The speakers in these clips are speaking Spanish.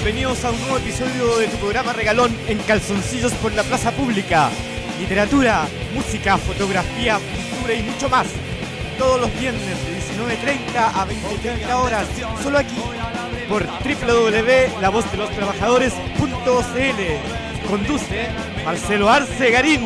bienvenidos a un nuevo episodio de tu programa regalón en Calzoncillos por la Plaza Pública. Literatura, música, fotografía, cultura y mucho más. Todos los viernes de 19:30 a 20:30 horas, solo aquí, por www.lavozdelostrabajadores.cl. Conduce Marcelo Arce Garín.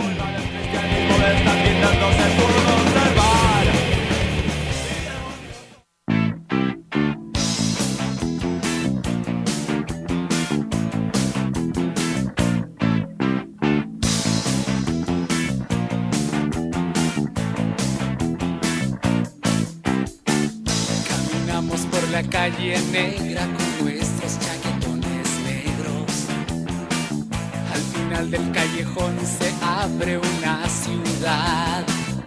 Calle negra con nuestros chaquetones negros. Al final del callejón se abre una ciudad.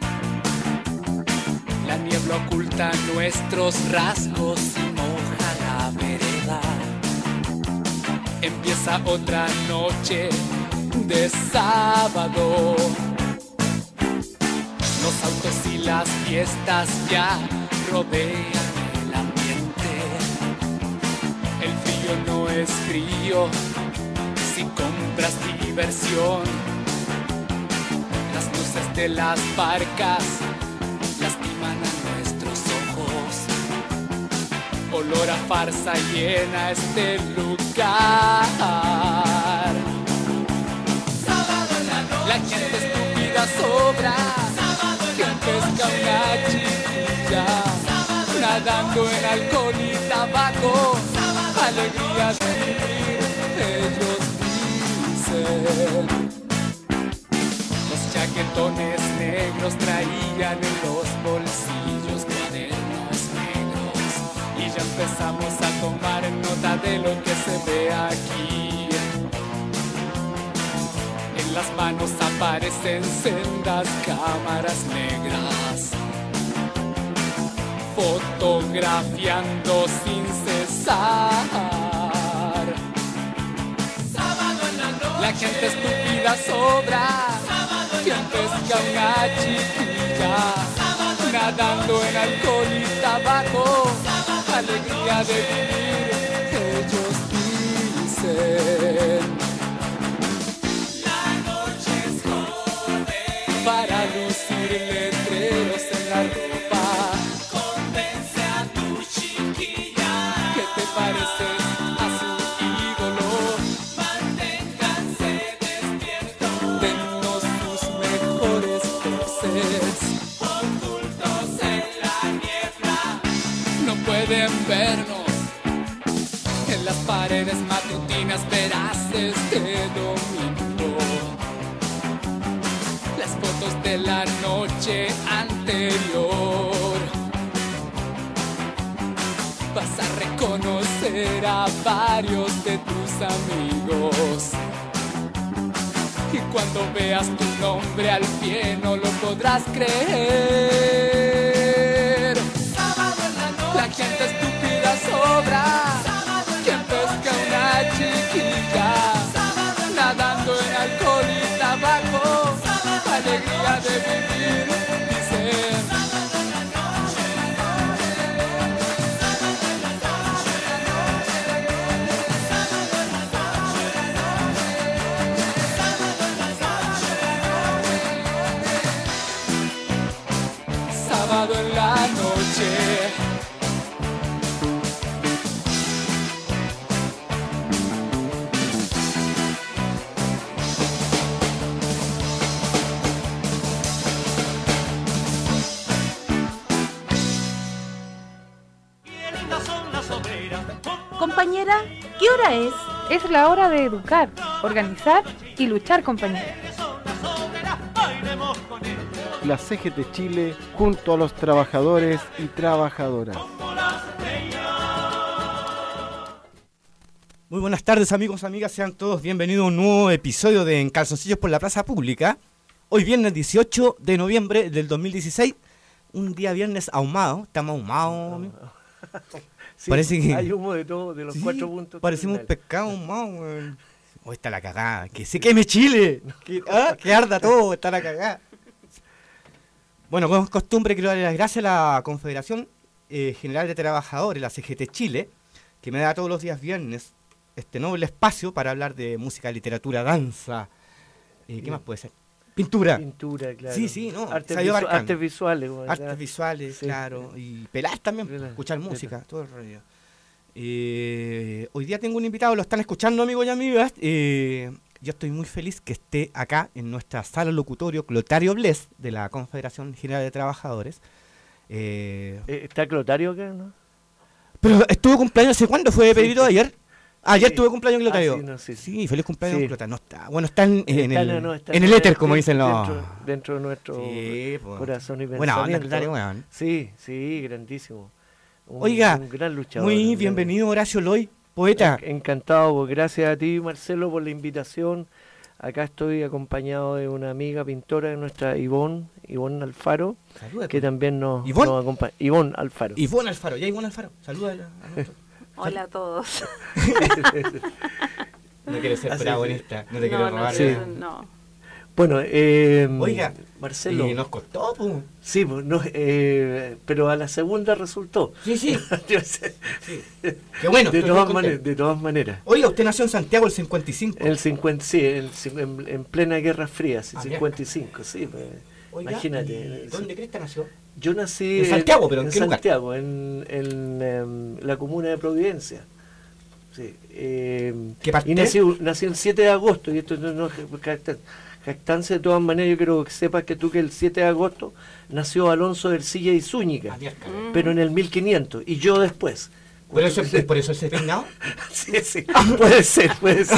La niebla oculta nuestros rasgos y moja la vereda. Empieza otra noche de sábado. Los autos y las fiestas ya rodean. No es frío si compras diversión. Las luces de las barcas lastiman a nuestros ojos. Olor a farsa llena este lugar. Sábado en la noche, la gente estúpida sobra. Quien pesca una chiquilla, nadando en alcohol y tabaco. Alegría de vivir, ellos dicen. Los chaquetones negros traían en los bolsillos cuadernos negros. Y ya empezamos a tomar nota de lo que se ve aquí. En las manos aparecen sendas cámaras negras, fotografiando sin cesar. Sábado en la noche, la gente estúpida sobra. Quien pesca una chiquilla, nadando en alcohol y tabaco. Alegría de vivir, ellos dicen. La noche es joven para lucir letreros en la ropa. Pareces a su ídolo. Manténganse despiertos. Dennos sus mejores voces. Ocultos en la niebla. No pueden vernos. En las paredes matutinas verás este domingo las fotos de la noche anterior. Vas a reconocer a varios de tus amigos. Y cuando veas tu nombre al pie no lo podrás creer. Sábado en la noche, la gente estúpida sobra. Quien pesca una chiquilla, nadando en alcohol y tabaco. Alegría de vivir, dicen. En la noche, compañera, ¿qué hora es? Es la hora de educar, organizar y luchar, compañera. La CGT Chile junto a los trabajadores y trabajadoras. Muy buenas tardes, amigos, amigas, sean todos bienvenidos a un nuevo episodio de En Calzoncillos por la Plaza Pública. Hoy viernes 18 de noviembre del 2016, un día viernes ahumado, estamos ahumados. Sí, parece que hay humo de todo, de los 4 puntos. Parecemos un pescado ahumado, weón. Hoy está la cagada, que se queme Chile, que arda todo, está la cagada. Bueno, como es costumbre, quiero darle las gracias a la Confederación General de Trabajadores, la CGT Chile, que me da todos los días viernes este noble espacio para hablar de música, literatura, danza. ¿Qué más puede ser? Pintura. Pintura, claro. Sí, no. Artes visuales. Bueno, artes visuales, sí. Claro. Y pelar también, escuchar música, todo el rollo. Hoy día tengo un invitado, lo están escuchando, amigos y amigas. Yo estoy muy feliz que esté acá en nuestra sala locutorio Clotario Bles de la Confederación General de Trabajadores. ¿Está Clotario acá, no? Pero estuvo cumpleaños, ¿hace cuándo fue, Pedrito? ¿Ayer? Ayer tuve cumpleaños en Clotario. Sí, feliz cumpleaños en Clotario. No está, bueno, está en el éter, como dicen los... Dentro de nuestro corazón y pensamiento. Buena onda, Clotario, weón. Sí, grandísimo. Oiga, un gran luchador. Muy bienvenido, Horacio Loy, poeta. Encantado, gracias a ti, Marcelo, por la invitación. Acá estoy acompañado de una amiga pintora, de nuestra Ivonne Alfaro, Saluda, que también nos acompaña. Ivonne Alfaro. Ivonne Alfaro, saluda a nuestro... Hola a todos. No quiero ser protagonista, no te quiero robar. No. Bueno, oiga, Marcelo. nos costó, pues. Sí, pero a la segunda resultó. Sí. Qué bueno. De todas maneras. Oiga, usted nació en Santiago el 55. En plena Guerra Fría, 55, sí. Oiga, imagínate. ¿Dónde crees que nació? Yo nací en Santiago, pero ¿en qué Santiago, en la comuna de Providencia. Sí. ¿Qué parte? Y nací el 7 de agosto, y esto no jactancia de todas maneras. Yo quiero que sepas que el 7 de agosto nació Alonso de Ercilla y Zúñiga, pero en el 1500, y yo después. ¿Por eso ese peinado? Sí, puede ser.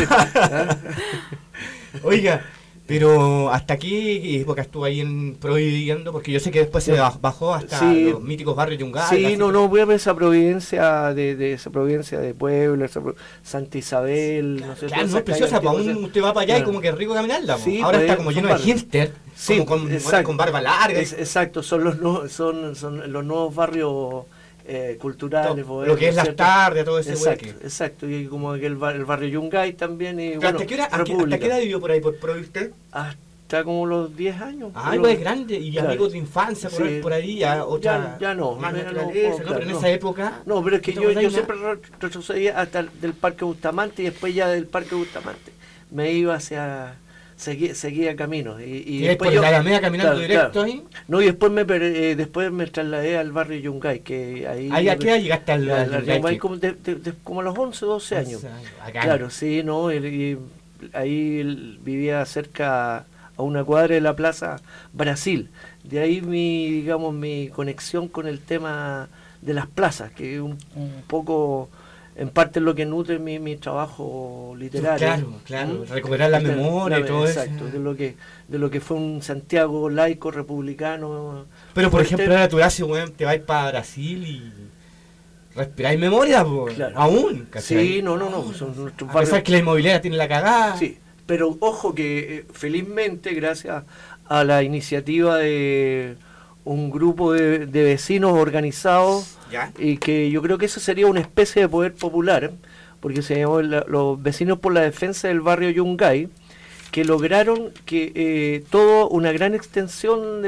Oiga, pero ¿hasta qué época estuvo ahí viviendo? Porque yo sé que después se bajó hasta los míticos barrios Yungay. Sí, voy a ver esa Providencia de Puebla, Santa Isabel. Claro, no es preciosa, pues aún usted va para allá y como que es rico caminarla. Sí, ahora está como lleno de hipster, con barba larga. Exacto, son los nuevos barrios culturales. Lo que es Las Tardes, todo ese hueque. Exacto, y como el barrio Yungay también. Y, ¿Hasta qué edad vivió por ahí, por usted? Hasta como los 10 años. Igual es grande, y amigos de infancia por ahí, ya no. Más naturaleza, pero en esa época... No, pero es que yo siempre retrocedía hasta del Parque Bustamante, y después ya del Parque Bustamante me iba hacia... Seguía caminos y después por la Alameda caminando directo ahí. No, y después me trasladé al barrio Yungay, que ahí ¿a qué edad llegaste al Yungay? Como a los 11, 12 años. Claro, sí, no, y ahí vivía cerca a una cuadra de la Plaza Brasil. De ahí mi conexión con el tema de las plazas, que es un poco... En parte es lo que nutre mi trabajo literario. Claro, recuperar la memoria y todo eso. Exacto, de lo que fue un Santiago laico, republicano. Pero por ejemplo, ahora tú haces, te vas para Brasil y respiráis memoria, aún. ¿cachai? Sí, no. Son nuestros barrios. A pesar que la inmobiliaria tiene la cagada. Sí, pero ojo que felizmente, gracias a la iniciativa de un grupo de vecinos organizados, y que yo creo que eso sería una especie de poder popular, porque se llamó los Vecinos por la Defensa del Barrio Yungay, que lograron que una gran extensión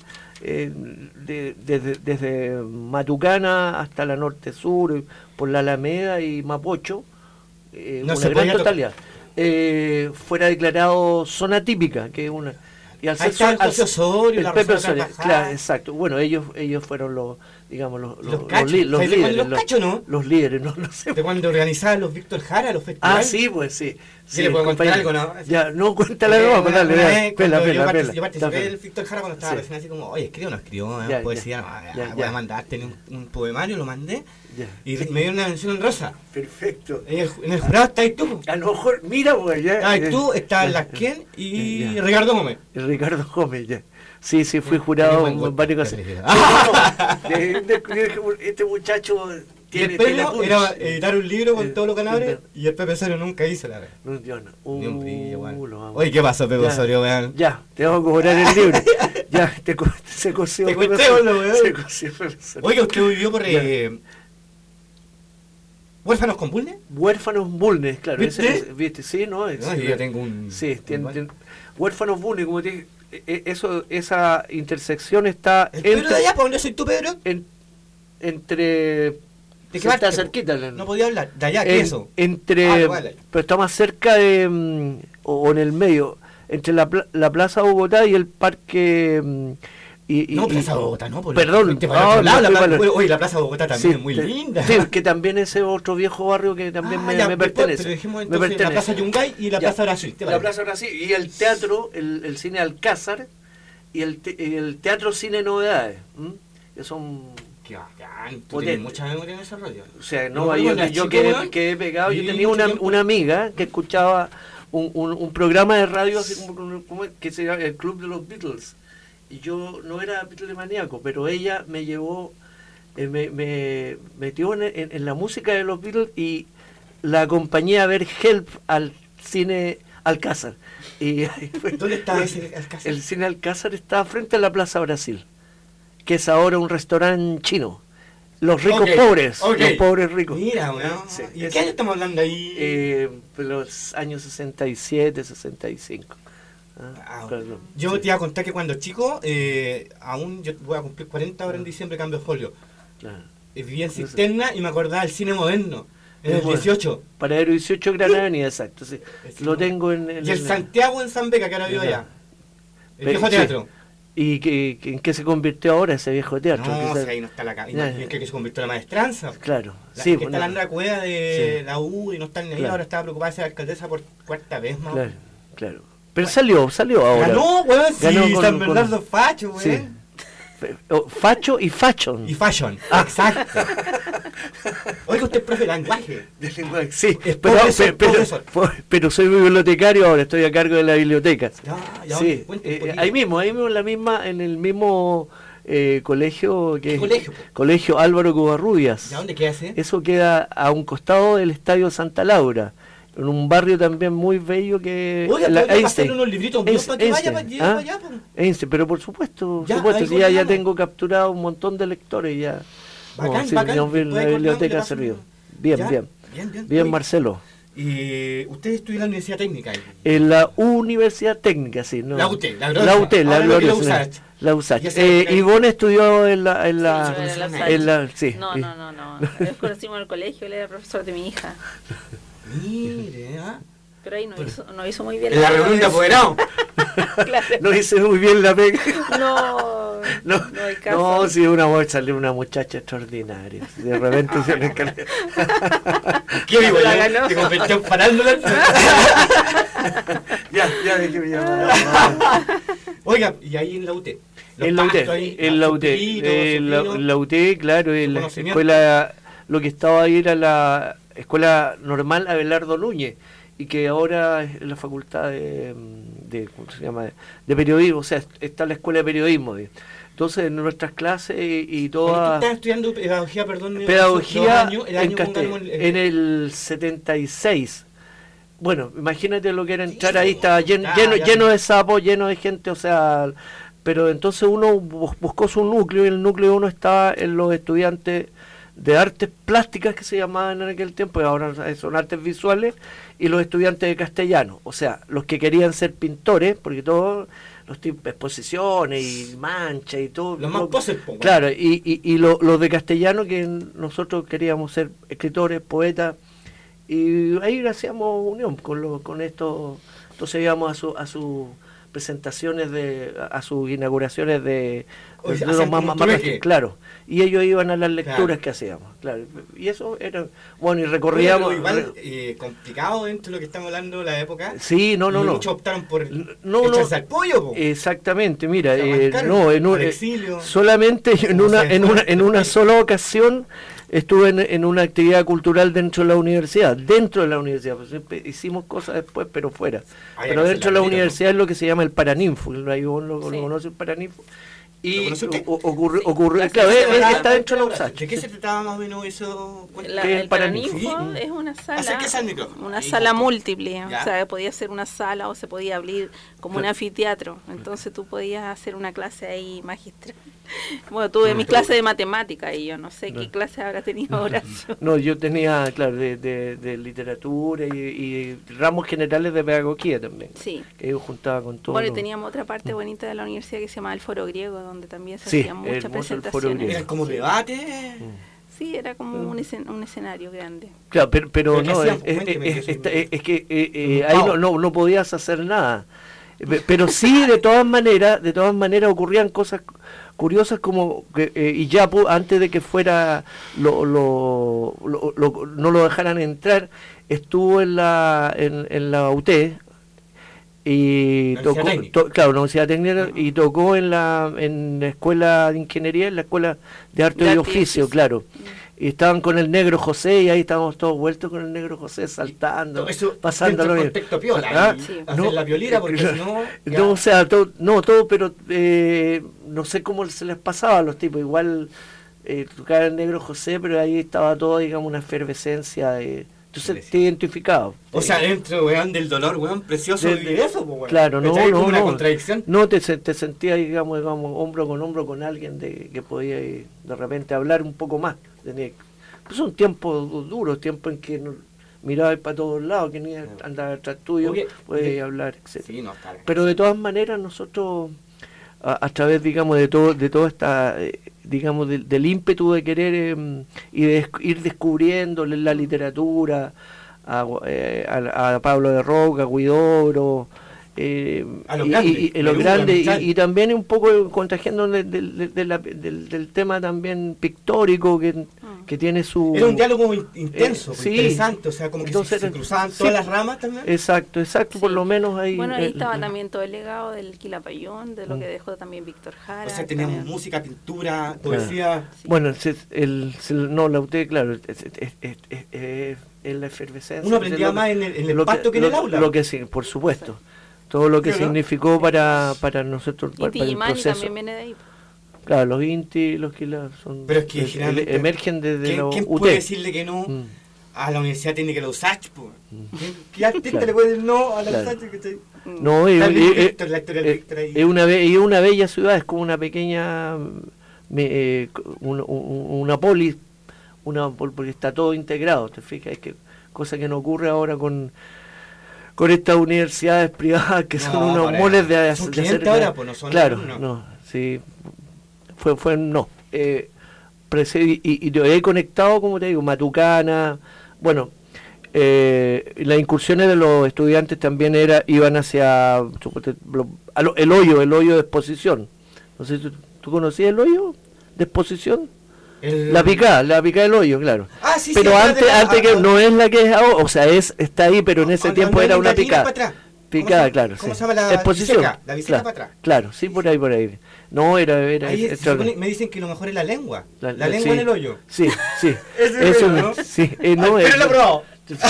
desde Matucana hasta la Norte Sur, por la Alameda y Mapocho, una gran totalidad, fuera declarado zona típica, que es una... Y al ser el Pepe Osorio, claro, exacto. Bueno, ellos fueron los líderes. Los cachos, ¿no? Los líderes, no sé. De cuando organizaban los Víctor Jara, los festivales. Sí, pues sí. Sí, le puedo contar algo, ¿no? Ya, no, cuéntale, no, dale. Yo participé del Víctor Jara cuando estaba recién así como, oye, ¿escribió o no escribió? Poesía, voy a mandar, tenía un poemario, lo mandé. Y me dio una mención en rosa. Perfecto. En el jurado está ahí tú. A lo mejor, mira, pues ya. Ahí tú, está Lasquén y Ricardo Gómez. Ricardo Gómez, ya. Sí, fui jurado en varias cosas. Este muchacho tiene era editar un libro con todos los ganadores y el Pepe Osorio nunca hizo la vez. Ni un brillo, oye, ¿qué pasó, Pepe Osorio, weón? Ya, te vamos a cobrar el libro. Ya, se coció. Te cuesté, weón. Se coció Pepe Osorio. Oiga, ¿usted vivió por ¿Huérfanos con Bulnes? Huérfanos Bulnes, claro. ¿Viste? Sí, ¿no? Yo tengo un... Sí, Huérfanos Bulnes, como te dije, esa intersección está... ¿El Pedro de allá, por dónde soy tú, Pedro? Entre ¿De qué parte? Está cerquita. No podía hablar. De allá, ¿qué es eso? Pero está más cerca de, o en el medio, entre la Plaza Bogotá y el Parque... Plaza Bogotá, no. Perdón. Oye, la Plaza Bogotá también es muy linda. Sí, que también ese otro viejo barrio que también me pertenece. Pero dijimos entonces la Plaza Yungay y la Plaza Brasil. La Plaza Brasil y el teatro, el cine Alcázar y el teatro Cine Novedades. Que son... Tú tienes mucha memoria en ese rollo. O sea, yo quedé pegado. Yo tenía una amiga que escuchaba un programa de radio así como que se llama El Club de los Beatles. Y yo no era Beatlemaníaco, pero ella me llevó, me metió en la música de los Beatles y la acompañé a ver Help al cine Alcázar. ¿Dónde está ese Alcázar? El cine Alcázar está frente a la Plaza Brasil, que es ahora un restaurante chino. Los ricos pobres, los pobres ricos. Mira, bueno. Sí. ¿Y de qué año estamos hablando ahí? Los años 67, 65. Yo te iba a contar que cuando chico, aún yo voy a cumplir 40 ahora en diciembre, cambio folio. Claro. Vivía en Cisterna y me acordaba del cine moderno, en el 18. Paradero 18, Gran Avenida, exacto. Sí. Lo tengo en y el Santiago en San Beca, que ahora vivo allá. El viejo teatro. ¿Y en qué se convirtió ahora ese viejo teatro? No, si ahí no está la cabina. Es que se convirtió en la maestranza. Claro. Sí, está la Andra Cueva de la U y no está en ahí. Ahora estaba preocupada de ser alcaldesa por cuarta vez más. Claro. Pero salió ahora. Ganó, weón, sí, San Bernardo Facho, weón. Sí. Facho y fashion. Y fashion, exacto. Oiga, usted es profe de lenguaje. Sí, pero soy bibliotecario ahora, estoy a cargo de la biblioteca. Ya, sí, ahí mismo, en el mismo colegio que es Colegio Álvaro Covarrubias. ¿Ya dónde queda ese? Eso queda a un costado del Estadio Santa Laura. En un barrio también muy bello que... Oiga, pero pasarle unos libritos míos para que vaya para allá. Einstein, pero por supuesto, ya tengo capturado un montón de lectores ya. Bacán. La biblioteca ha servido. Bien, Marcelo. ¿Y usted estudió en la Universidad Técnica? En la Universidad Técnica, sí. ¿No? La UT, la USACH. Ivonne estudió en la sí. No. Nos conocimos en el colegio, él era profesor de mi hija. Mire, Pero ahí no hizo muy bien la reunión de apoderado. Claro. No hice muy bien la pega. No hay caso. No, sí, salió una muchacha extraordinaria. De repente se le encargó. ¿Qué vivo? Te convirtió en farándula. Ya dejé mi llamada. Oiga, y ahí en la UT. En la UT, claro, en la escuela, lo que estaba ahí era la Escuela Normal Abelardo Núñez, y que ahora es la facultad de ¿cómo se llama? De periodismo, o sea, está la escuela de periodismo. Entonces, en nuestras clases y todas... ¿Tú estás estudiando pedagogía, perdón? Pedagogía en el 76. Bueno, imagínate lo que era entrar ahí, estaba lleno de sapos, lleno de gente, o sea... Pero entonces uno buscó su núcleo, y el núcleo uno estaba en los estudiantes de artes plásticas, que se llamaban en aquel tiempo, y ahora son artes visuales, y los estudiantes de castellano, o sea, los que querían ser pintores, porque todos los tipos de exposiciones y manchas y todo. Los más poses, claro, y los de castellano, que nosotros queríamos ser escritores, poetas, y ahí hacíamos unión con esto. Entonces íbamos a sus presentaciones, a sus inauguraciones de los más claro, y ellos iban a las lecturas que hacíamos, claro, y eso era bueno, y recorríamos. Pero igual complicado dentro de lo que estamos hablando de la época. Sí, no. Muchos optaron por echarse al pollo, po. Exactamente, mira, solamente en una sola ocasión estuve en una actividad cultural dentro de la universidad, pues, hicimos cosas después, pero fuera. Pero dentro de la universidad es lo que se llama el Paraninfo, ahí vos lo conoces, el Paraninfo. Y ocurrió, claro, está dentro de la USACH. ¿De qué se trataba más o menos eso? El Paraninfo es una sala múltiple, o sea, podía ser una sala o se podía abrir como un anfiteatro, entonces tú podías hacer una clase ahí magistral. Bueno, tuve mi clase de matemática y yo no sé qué clase habrá tenido Horacio. No, yo tenía, claro, de literatura y ramos generales de pedagogía también. Sí. Que yo juntaba con todo. Bueno, y teníamos otra parte bonita de la universidad que se llamaba el Foro Griego, donde también se hacían muchas presentaciones. Era como debate. Sí, era como un escenario grande. Claro, pero no, es que ahí no podías hacer nada. Pero sí, de todas maneras ocurrían cosas curiosas como que Iyapu, antes de que fuera no lo dejaran entrar, estuvo en la UT y tocó, la Universidad Técnica, y tocó en la escuela de ingeniería, en la escuela de arte y oficio, claro. Y estaban con el Negro José, y ahí estábamos todos vueltos con el Negro José, saltando, pasándolo bien. Piola, hacer la violina, porque si no... No, o sea, todo, pero no sé cómo se les pasaba a los tipos. Igual tocaba el Negro José, pero ahí estaba todo, digamos, una efervescencia. Entonces te identificado. O sea, dentro, weón, del dolor, weón, precioso de eso, pues, weón. Claro, no. Una contradicción. No, te sentías, digamos, hombro con alguien que podía de repente hablar un poco más. Pues son tiempos duros, tiempos en que mirabas para todos lados, que ni andaba detrás tuyo, podías hablar, etc. Sí, pero de todas maneras nosotros, a través, digamos, de toda esta, digamos, del ímpetu de querer y de ir descubriendo la literatura, a Pablo de Roca, a Guidoro, a lo grande, y también un poco contagiando del tema también pictórico que tiene su... Era un diálogo intenso, interesante, o sea, como que se cruzaban todas las ramas también. Exacto, por lo menos ahí... Bueno, ahí estaba también todo el legado del Quilapayún, de lo que dejó también Víctor Jara. O sea, teníamos música, pintura, poesía... Bueno, la UT, claro, es la efervescencia. Uno aprendía más en el pacto que en el aula. Lo que sí, por supuesto. Todo lo que significó para nosotros, para el proceso. También viene de ahí. Claro, los Inti, los Quila son... Pero es que emergen desde la UT. ¿Quién puede decirle que no a la Universidad Técnica de la USACH? ¿Qué artista le puede decir no a la USACH? No, es una bella ciudad, es como una pequeña... una polis, porque está todo integrado, ¿te fijas? Es que cosa que no ocurre ahora con estas universidades privadas que son unos moles de hacer ahora, pues no son sí, fue no. Y te he conectado, como te digo, Matucana, bueno, las incursiones de los estudiantes también iban hacia el hoyo de exposición. No sé, ¿tú conocías el hoyo de exposición? La picada del hoyo, claro. Sí, pero antes que no es la que es ahora, o sea, está ahí, pero en ese tiempo era una picada. Picada, claro. ¿Cómo se llama la exposición? La biseca para atrás. Claro, sí, por ahí. No, era ahí me dicen que lo mejor es la lengua. La lengua sí, en el hoyo. Sí. Eso ¿no? Sí, no pero lo he probado.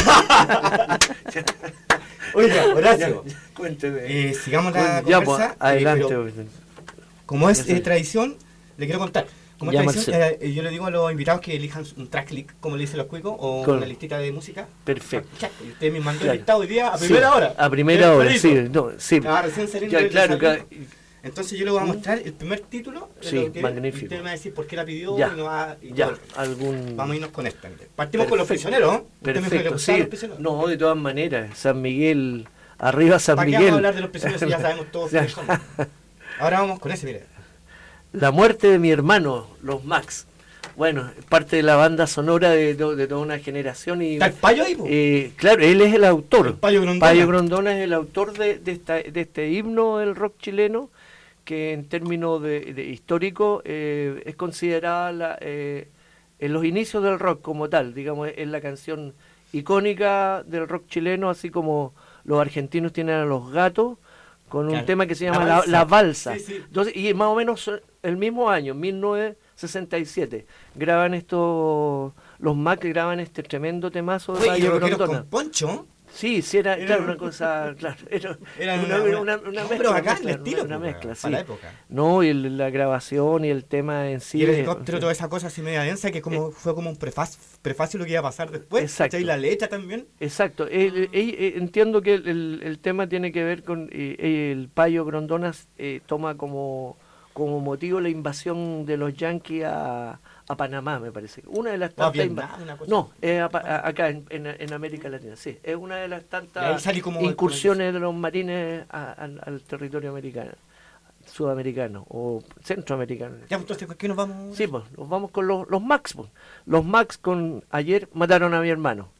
Oiga, Horacio, cuénteme. Sigamos la conversa. Adelante. Como es tradición, le quiero contar. Como tradición, yo le digo a los invitados que elijan un tracklist, como le dicen los cuicos, o una listita de música. Perfecto. Y usted me mandó el listado hoy día a primera hora. A primera hora, sí. Recién saliendo del desayuno. Entonces yo le voy a mostrar el primer título. Magnífico. Usted me va a decir por qué la pidió. Vamos a irnos con esta. Partimos con Los Prisioneros, ¿no? Perfecto, sí. No, de todas maneras. San Miguel, arriba San Miguel. Vamos a hablar de Los Prisioneros si ya sabemos todos quiénes son. Ahora vamos con ese, mire. La muerte de mi hermano, los Max. Bueno, parte de la banda sonora de toda una generación. ¿Está el Payo ahí? Claro, él es el autor. El Payo Grondona. Payo Grondona es el autor de este himno del rock chileno, que en términos de histórico es considerada en los inicios del rock como tal. Digamos, es la canción icónica del rock chileno, así como los argentinos tienen a Los Gatos, con un tema que se llama La Balsa. Sí. Entonces, y más o menos el mismo año, 1967, graban los Mac graban este tremendo temazo de Payo Grondona. ¿Con Poncho? Sí, era claro, una cosa, claro, era una mezcla, pero acá en el estilo, una mezcla, sí. Para la época. No, y la grabación y el tema en sí. Y el helicóptero, toda esa cosa así media densa, que fue como un prefacio lo que iba a pasar después. Exacto. Y la letra también. Exacto. Entiendo que el tema tiene que ver con el Payo Grondona toma como motivo la invasión de los yanquis a Panamá, me parece. Una de las tantas acá en América Latina, sí. Es una de las tantas incursiones de los marines al territorio americano. sudamericanos o centroamericanos. Ya, entonces, ¿con qué nos vamos? Sí, pues, nos vamos con los Max. Pues. Los Max con Ayer mataron a mi hermano.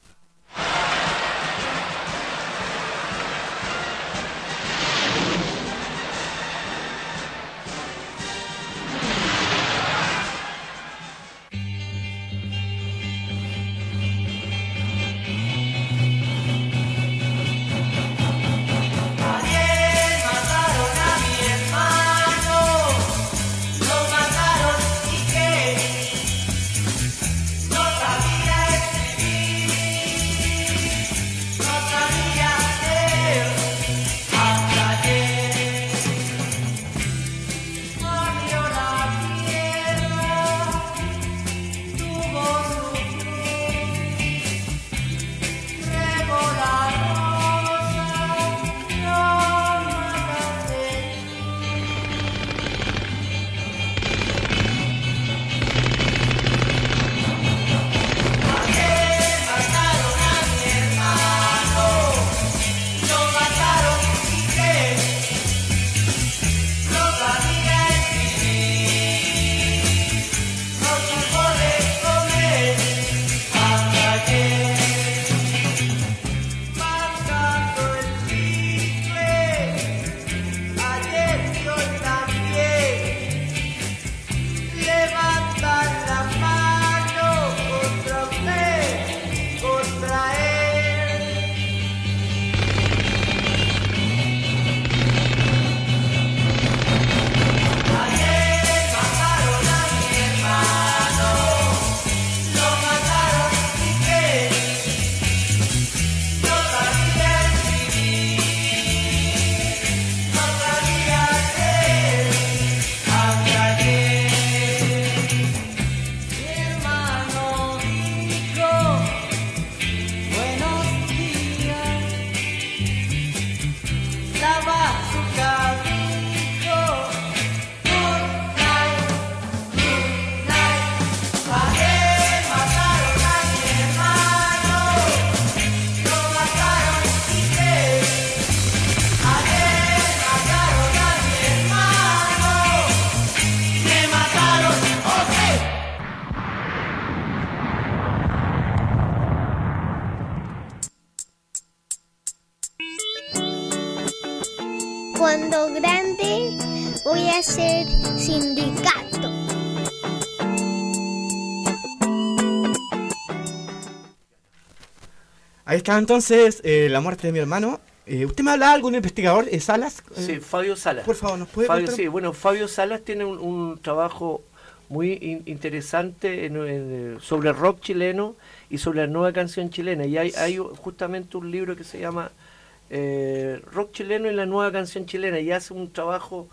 Cuando grande voy a ser sindicato. Ahí está entonces la muerte de mi hermano. ¿Usted me habla algo, un investigador, Salas? Sí, Fabio Salas. Por favor, ¿nos puede contar? Sí, bueno, Fabio Salas tiene un trabajo muy interesante sobre rock chileno y sobre la nueva canción chilena. Y hay justamente un libro que se llama Rock chileno y la nueva canción chilena, y hace un trabajo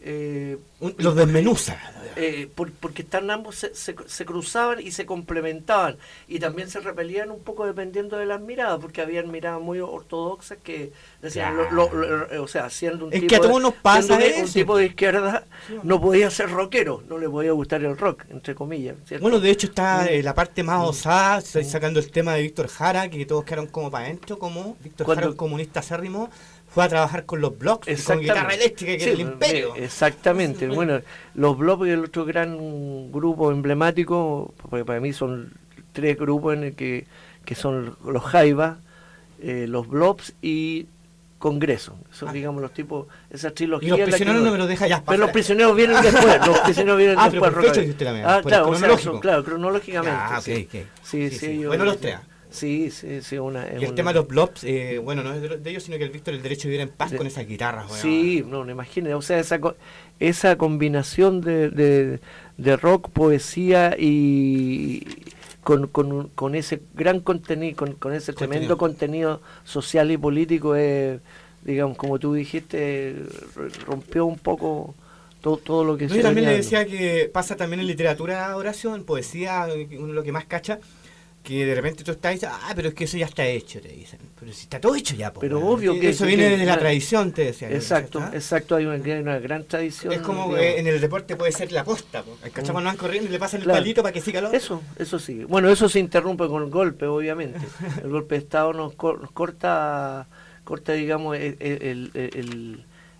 los desmenuza porque están ambos se cruzaban y se complementaban, y también se repelían un poco dependiendo de las miradas, porque habían miradas muy ortodoxas que decían o sea, siendo un, es tipo, que a todos nos pasa un tipo de izquierda no podía ser rockero, no le podía gustar el rock, entre comillas, ¿cierto? Bueno, de hecho está la parte más osada, sacando el tema de Víctor Jara, que todos quedaron como para adentro, como Víctor Jara, un comunista acérrimo, fue a trabajar con los Blocks, con guitarra eléctrica, que era el imperio. Exactamente. Bueno, los Blocks y el otro gran grupo emblemático, porque para mí son tres grupos en el que son los Jaivas, los Blobs y Congreso. Son, digamos, los tipos, esa trilogía. Y los prisioneros no me lo deja ya. Pero los prisioneros vienen después. Los prisioneros vienen después. Claro, cronológico. Claro, cronológicamente. Sí. Bueno, los tres. Sí, y el tema de los Blobs, bueno, no es de ellos, sino que el Víctor el derecho de vivir en paz con esas guitarras. Bueno. Sí, no imagínate, o sea, esa combinación de rock, poesía y con ese gran contenido, con ese tremendo contenido social y político, digamos, como tú dijiste, rompió un poco todo lo que yo también le decía que pasa también en literatura, Horacio, en poesía, lo que más cacha, que de repente tú estás y dices, pero es que eso ya está hecho, te dicen. Pero si está todo hecho ya, pero obvio que eso viene desde la tradición, te decía. Exacto, hay una gran tradición. Es como en el deporte puede ser la posta, el cachapón no van corriendo y le pasan el palito para que siga lo otro. Eso sí. Bueno, eso se interrumpe con el golpe, obviamente. El golpe de Estado nos corta, digamos, el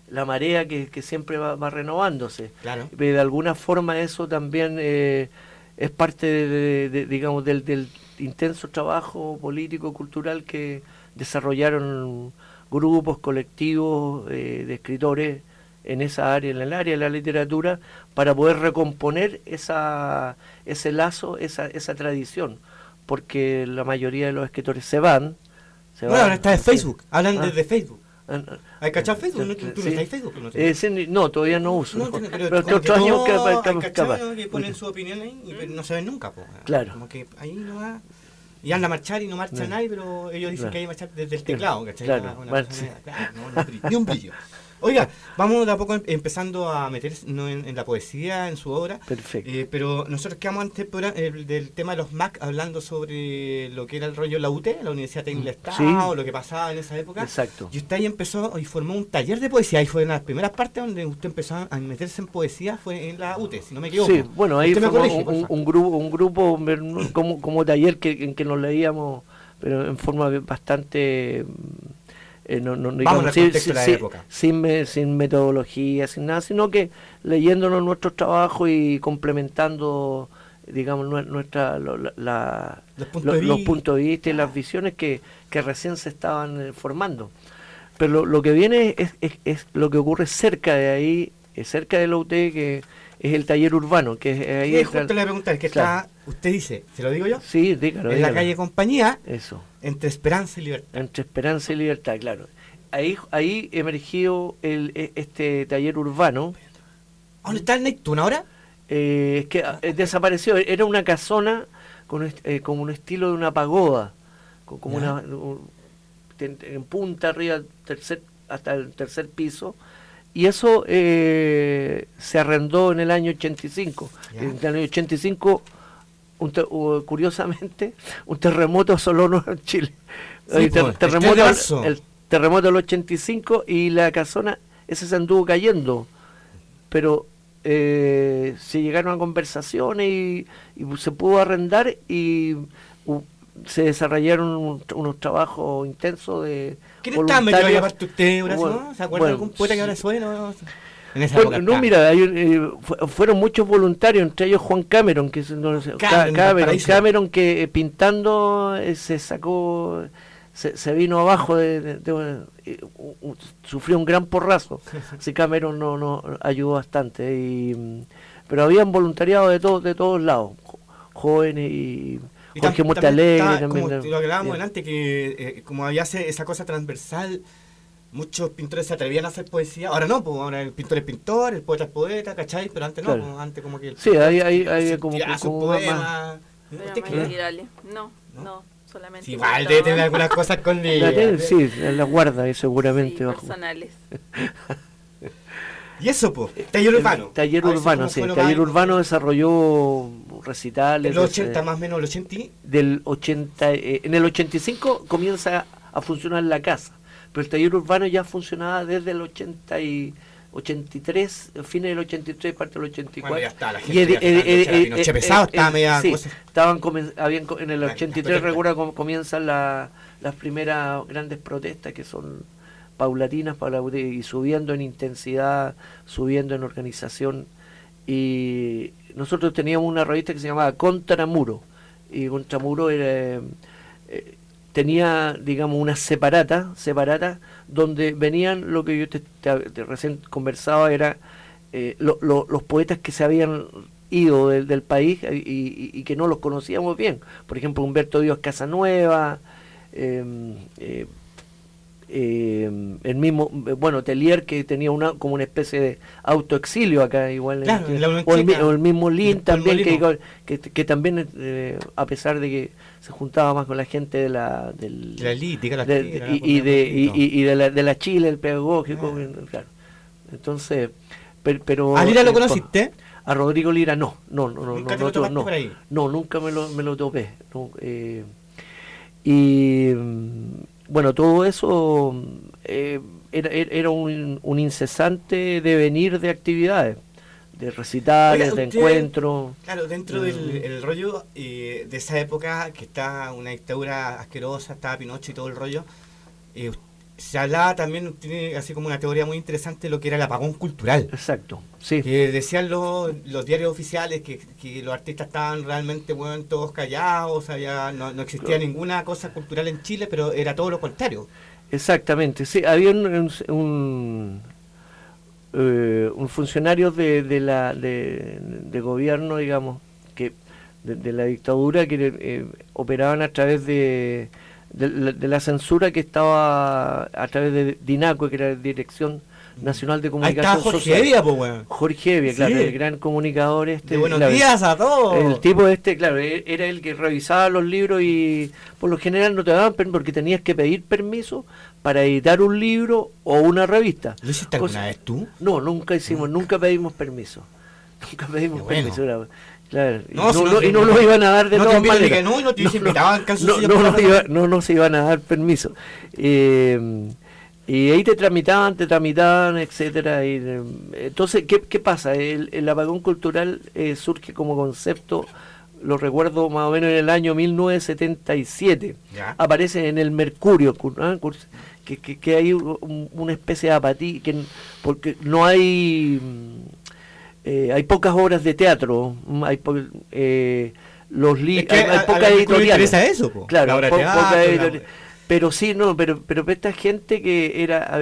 la marea que siempre va renovándose. Claro. De alguna forma eso también es parte digamos del intenso trabajo político, cultural que desarrollaron grupos, colectivos de escritores en esa área, en el área de la literatura, para poder recomponer ese lazo, esa tradición, porque la mayoría de los escritores se van. Bueno, ahora está de Facebook, hablan desde Facebook. ¿Hay cachado Facebook? ¿No? ¿Tú no estás en Facebook? No, todavía no uso. Pero otros años que ponen su opinión ahí y no se ven nunca. Claro. Como que ahí no va. Y anda a marchar y no marcha nadie, pero ellos dicen que hay que marchar desde el teclado, ¿cachai? Claro, Ni un brillo. Oiga, vamos de a poco empezando a meternos en la poesía, en su obra. Perfecto. Pero nosotros quedamos antes del tema de los MAC, hablando sobre lo que era el rollo de la UT, la Universidad Técnica del Estado, lo que pasaba en esa época. Exacto. Y usted ahí empezó y formó un taller de poesía. Ahí fue una de las primeras partes donde usted empezó a meterse en poesía, fue en la UT, si no me equivoco. Sí, bueno, ahí formó un grupo como taller en que nos leíamos, pero en forma bastante... Vamos al contexto de la época. Sin metodología, sin nada, sino que leyéndonos nuestros trabajos y complementando, digamos, los puntos de vista y las visiones que recién se estaban formando. Pero lo que viene es lo que ocurre cerca de ahí, cerca de la UT, que es el taller urbano, que es ahí. Sí, justo le voy a preguntar, que está, usted dice, ¿se lo digo yo? Sí, dígalo. En la calle Compañía, eso. Entre Esperanza y Libertad. Entre Esperanza y Libertad, claro. Ahí emergió este taller urbano. ¿Dónde está el Neptuno ahora? Es que desapareció. Era una casona como un estilo de una pagoda, como en punta arriba hasta el tercer piso. Y eso se arrendó en el año 85. En el año 85, curiosamente, un terremoto asoló en Chile. Sí, El terremoto del 85 y la casona, ese se anduvo cayendo. Pero se llegaron a conversaciones y se pudo arrendar y se desarrollaron unos trabajos intensos de ¿quién está metido ahí aparte usted, Horacio? ¿Se acuerda de algún poeta que ahora suena? En esa época mira, fueron muchos voluntarios, entre ellos Juan Cameron, que Cameron que pintando se sacó, se vino abajo, sufrió un gran porrazo. Así Cameron no ayudó bastante, pero habían voluntariado de todos lados, jóvenes y Jorge Montalegre también. Como lo que hablábamos delante, que como había esa cosa transversal, muchos pintores se atrevían a hacer poesía. Ahora no, pues ahora el pintor es pintor, el poeta es poeta, ¿cachai? Pero antes no, pues, antes como que... Sí, hay como poema. No, solamente... Sí, igual debe tener algunas cosas con sí, la guarda seguramente. Sí, personales. ¿Y eso, pues? Taller urbano. Taller urbano, sí. Taller urbano desarrolló recitales. ¿En los 80 más o menos, el 80? En el 85 comienza a funcionar la casa, pero el taller urbano ya funcionaba desde el 83, fines del 83, parte del 84. Bueno, ya está, la gente Pinochet pesado, estaba media... Sí, en el 83, recuerdo, comienzan las primeras grandes protestas que son paulatinas y subiendo en intensidad, subiendo en organización. Y nosotros teníamos una revista que se llamaba Contramuro, y Contramuro tenía, digamos, una separata donde venían, lo que yo te recién conversaba, era los poetas que se habían ido del país y que no los conocíamos bien. Por ejemplo, Humberto Díaz Casanueva, el mismo, Telier, que tenía como una especie de autoexilio acá, igual, claro, o el mismo Lin también, que también, a pesar de que se juntaba más con la gente de la Chile, el pedagógico, claro. Entonces, pero ¿a Lira lo conociste? A Rodrigo Lira no. ¿Nunca te lo topaste por ahí? No, nunca me lo topé. No, y bueno, todo eso era un incesante devenir de actividades, de recitales, de encuentros. Claro, dentro del rollo de esa época, que está una dictadura asquerosa, estaba Pinochet y todo el rollo, se hablaba también, tiene así como una teoría muy interesante de lo que era el apagón cultural. Exacto, sí. Que decían los diarios oficiales que los artistas estaban realmente todos callados, no existía ninguna cosa cultural en Chile, pero era todo lo contrario. Exactamente, sí, había un funcionario de gobierno, digamos, que de la dictadura que operaban a través de la censura que estaba a través de DINACO, que era la Dirección Nacional de Comunicación. Ahí está Jorge Evia, pues, bueno. Jorge Evia, claro, el gran comunicador de buenos días a todos. El tipo claro, era el que revisaba los libros y por lo general no te daban permiso porque tenías que pedir permiso para editar un libro o una revista. ¿Lo hiciste alguna vez tú? No, nunca pedimos permiso. Nunca pedimos permiso. Claro, no nos iban a dar de todas maneras. No nos iban a dar permiso. Y ahí te tramitaban, etcétera. Entonces, ¿qué pasa? El apagón cultural surge como concepto, lo recuerdo más o menos en el año 1977. ¿Ya? Aparece en el Mercurio, que hay una especie de apatía, porque no hay... hay pocas obras de teatro, hay pocas editoriales. Eso, po. Claro, pocas editoriales. Pero sí, pero esta gente que era,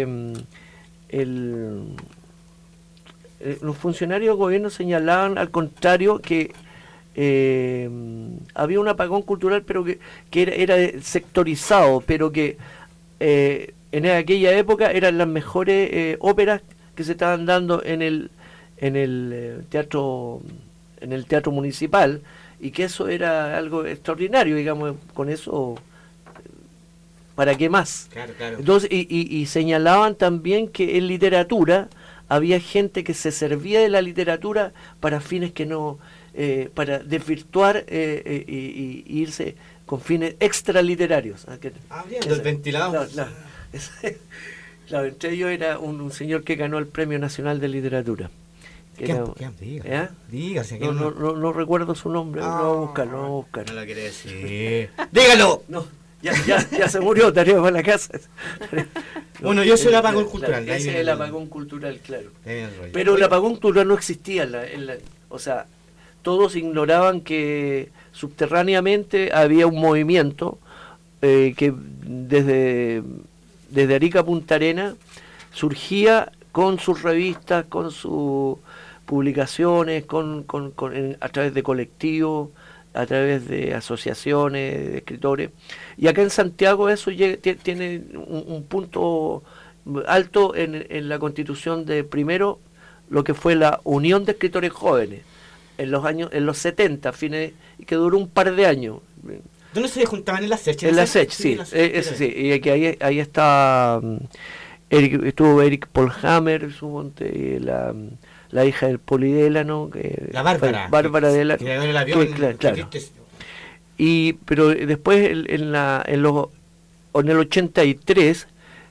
los funcionarios del gobierno señalaban al contrario que había un apagón cultural, pero que era sectorizado, pero que en aquella época eran las mejores óperas que se estaban dando en el teatro municipal, y que eso era algo extraordinario, digamos, con eso, ¿para qué más? Claro. Entonces, y señalaban también que en literatura había gente que se servía de la literatura para fines que no, para desvirtuar y irse con fines extraliterarios. Abriendo el ventilador. Claro, entre ellos era un señor que ganó el Premio Nacional de Literatura. Dígase. No recuerdo su nombre, no voy a buscar. No lo quiere decir. ¡Dígalo! No, ya se murió, estaría para la casa. Bueno, yo soy el apagón cultural. Ese es el apagón cultural, claro. Pero el apagón cultural no existía. O sea, todos ignoraban que subterráneamente había un movimiento que desde Arica a Punta Arenas surgía con sus revistas, con sus publicaciones, a través de colectivos, a través de asociaciones de escritores. Y acá en Santiago eso tiene un punto alto en la constitución de primero lo que fue la Unión de Escritores Jóvenes en los 70, y que duró un par de años. ¿Dónde se juntaban? En la SECH. En la SECH, sí. Y que ahí está... estuvo Eric Polhammer, la hija del Polidélano, la Bárbara. Bárbara Delano. Que el avión. Claro. Pero después en el 83,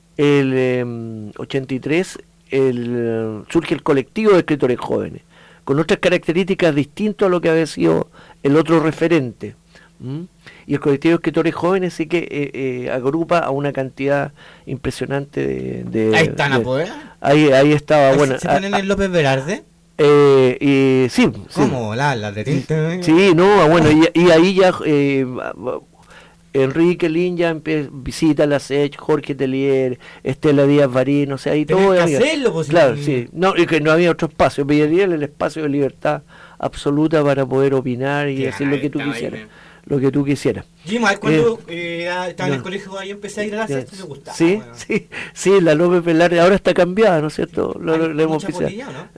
surge el colectivo de escritores jóvenes, con otras características distintas a lo que había sido el otro referente. Y el colectivo de escritores jóvenes sí que agrupa a una cantidad impresionante de ahí están a poder. Ahí estaba. ¿Se ponen en López Velarde? Sí. ¿Cómo? La de tinta. Sí, no, bueno, y ahí ya Enrique Lin ya visita la SECH, Jorge Telier, Estela Díaz Barín, o sea, ahí todo. Que hacerlo, pues, claro, sí. No, y que no había otro espacio, pediría el espacio de libertad absoluta para poder opinar y decir lo que tú quisieras. Lo que tú quisieras. Jimmy, cuando estaba en el colegio ahí empecé a ir a la SECH, ¿te gustaba? Sí, la López Velarde ahora está cambiada, ¿no es cierto? Lo hemos oficial.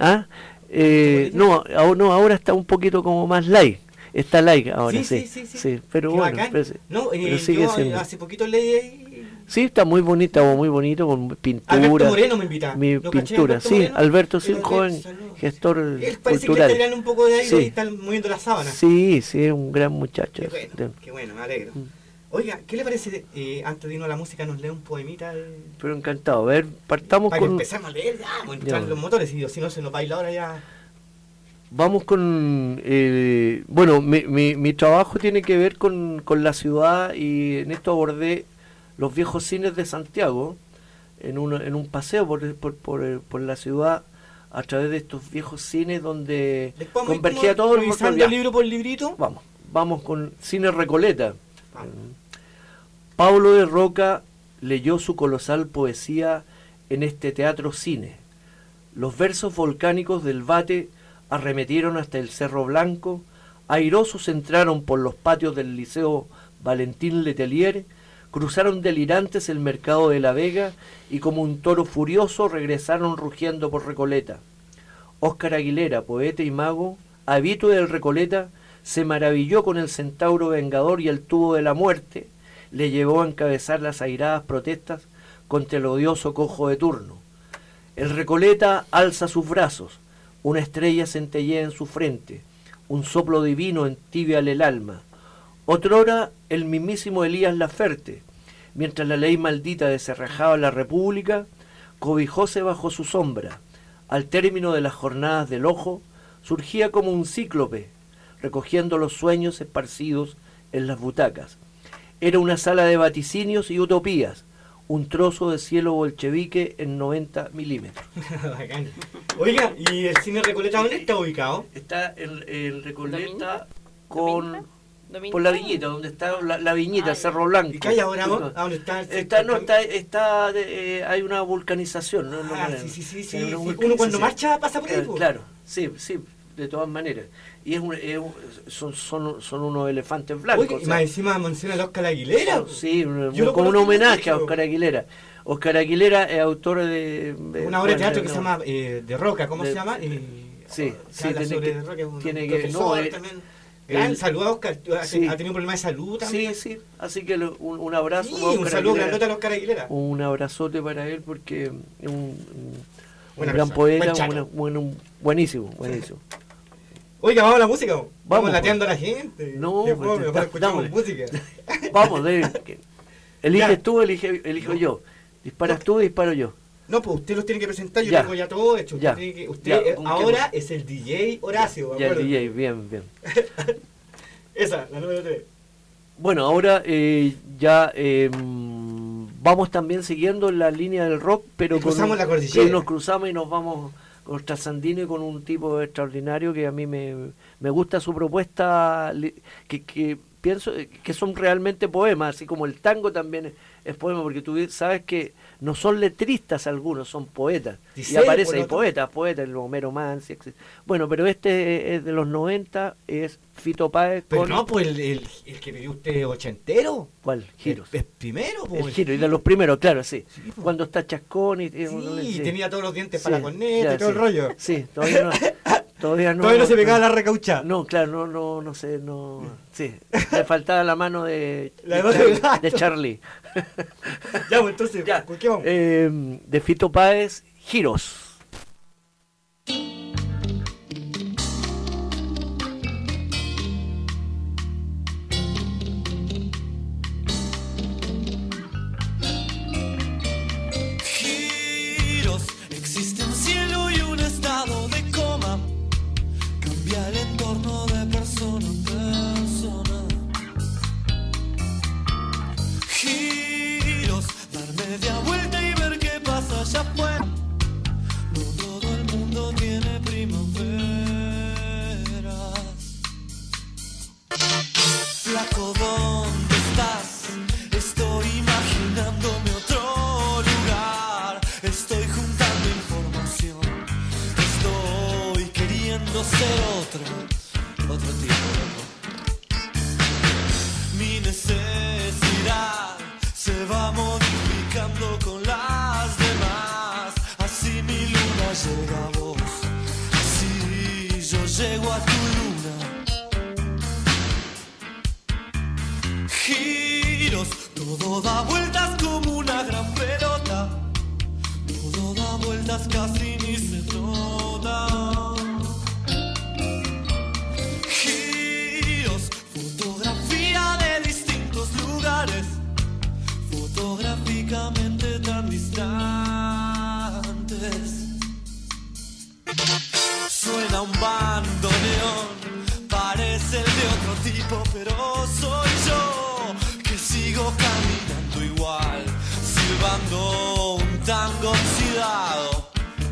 ¿No? Ahora está un poquito como más light. Está light ahora, sí. Pero qué bueno, pero sigue siendo. Hace poquito leí. Sí, está muy bonita, muy bonito, con pintura. Alberto Moreno me invita. Pintura, sí, Alberto, sí, un joven gestor parece cultural. Que le tiran un poco de aire y están moviendo la sábana. Sí, es un gran muchacho. Qué bueno, me alegro. Oiga, ¿qué le parece, antes de irnos a la música, nos lee un poemita? Pero encantado, a ver, partamos para que empezamos a leer, vamos a entrar los motores, y si no se nos baila ahora ya... Vamos con... bueno, mi trabajo tiene que ver con la ciudad, y en esto abordé los viejos cines de Santiago, en un paseo por la ciudad, a través de estos viejos cines donde convergía todo el libro por librito. Vamos con Cine Recoleta. Paulo de Roca leyó su colosal poesía en este teatro cine. Los versos volcánicos del Bate arremetieron hasta el Cerro Blanco, airosos entraron por los patios del Liceo Valentín Letelier, cruzaron delirantes el mercado de la Vega y como un toro furioso regresaron rugiendo por Recoleta. Óscar Aguilera, poeta y mago, habitué del Recoleta, se maravilló con el centauro vengador y el tubo de la muerte, le llevó a encabezar las airadas protestas contra el odioso cojo de turno. El Recoleta alza sus brazos, una estrella centellea en su frente, un soplo divino entibiale el alma. Otrora el mismísimo Elías Laferte, mientras la ley maldita deserrajaba la república, cobijóse bajo su sombra. Al término de las jornadas del ojo, surgía como un cíclope, recogiendo los sueños esparcidos en las butacas. Era una sala de vaticinios y utopías, un trozo de cielo bolchevique en 90 milímetros. Oiga, ¿y el cine Recoleta dónde está ubicado? Está en Recoleta con... por la Viñita, donde está la Viñita, Cerro Blanco. ¿Y qué hay ahora? ¿Dónde está? Hay una vulcanización. Sí. Uno cuando marcha pasa por ahí. Claro, sí, de todas maneras. Y son unos elefantes blancos. Oye, y más encima menciona a Óscar Aguilera. Sí, como un homenaje a Óscar Aguilera. Óscar Aguilera es autor de una obra de teatro que se llama De Roca, ¿cómo se llama? Tiene que... Gran saludo a Óscar, ha tenido problemas de salud también. Sí, así que un abrazo. Sí, un saludo grandote a Óscar Aguilera. Un abrazote para él porque es un gran poeta, buenísimo. Oiga, vamos a la música. Vamos lateando a la gente. No, para escuchar música. Vamos, eliges tú, elijo yo. Disparas tú, disparo yo. No, pues usted los tiene que presentar, yo tengo ya todo hecho. Usted ahora es el DJ Horacio. Ya, el DJ, bien. Esa, la número 3. Bueno, ahora vamos también siguiendo la línea del rock, pero la cordillera. Nos cruzamos y nos vamos con Trasandino y con un tipo extraordinario que a mí me gusta su propuesta, que pienso que son realmente poemas, así como el tango también es poema, porque tú sabes que no son letristas algunos, son poetas. Y aparece ahí poetas, el Homero Mansi, etc. Bueno, pero este es de los 90, es Fito Páez. Pero no, pues el que pidió usted ochentero. ¿Cuál? Giros. ¿Es primero? Pues. El Giros, y de los primeros, claro, sí. Pues. Cuando está Chascón y tenía todos los dientes para la corneta y todo el rollo. Sí, todavía no se pegaba la recaucha. No, claro, no sé, no. Sí, le faltaba la mano de Charlie. Ya, pues entonces, ¿con qué vamos? De Fito Páez, Giros. Giros, existe un cielo y un estado de coma. Cambia el entorno de persona a persona. Giros, dar media vuelta y ver qué pasa allá afuera. No todo el mundo tiene primaveras. Flaco, ¿dónde estás? Estoy imaginándome otro lugar. Estoy juntando información. Estoy queriendo ser otro tipo. Mi necesidad se va modificando con las demás. Así mi luna llega a vos. Así yo llego a tu luna. Giros, todo da vueltas como una gran pelota. Todo da vueltas casi ni se nota. Giros, fotografía de distintos lugares, fotográficamente tan distantes. Suena un bandoneón, parece el de otro tipo, pero soy yo que sigo caminando igual. bailando un tango oxidado.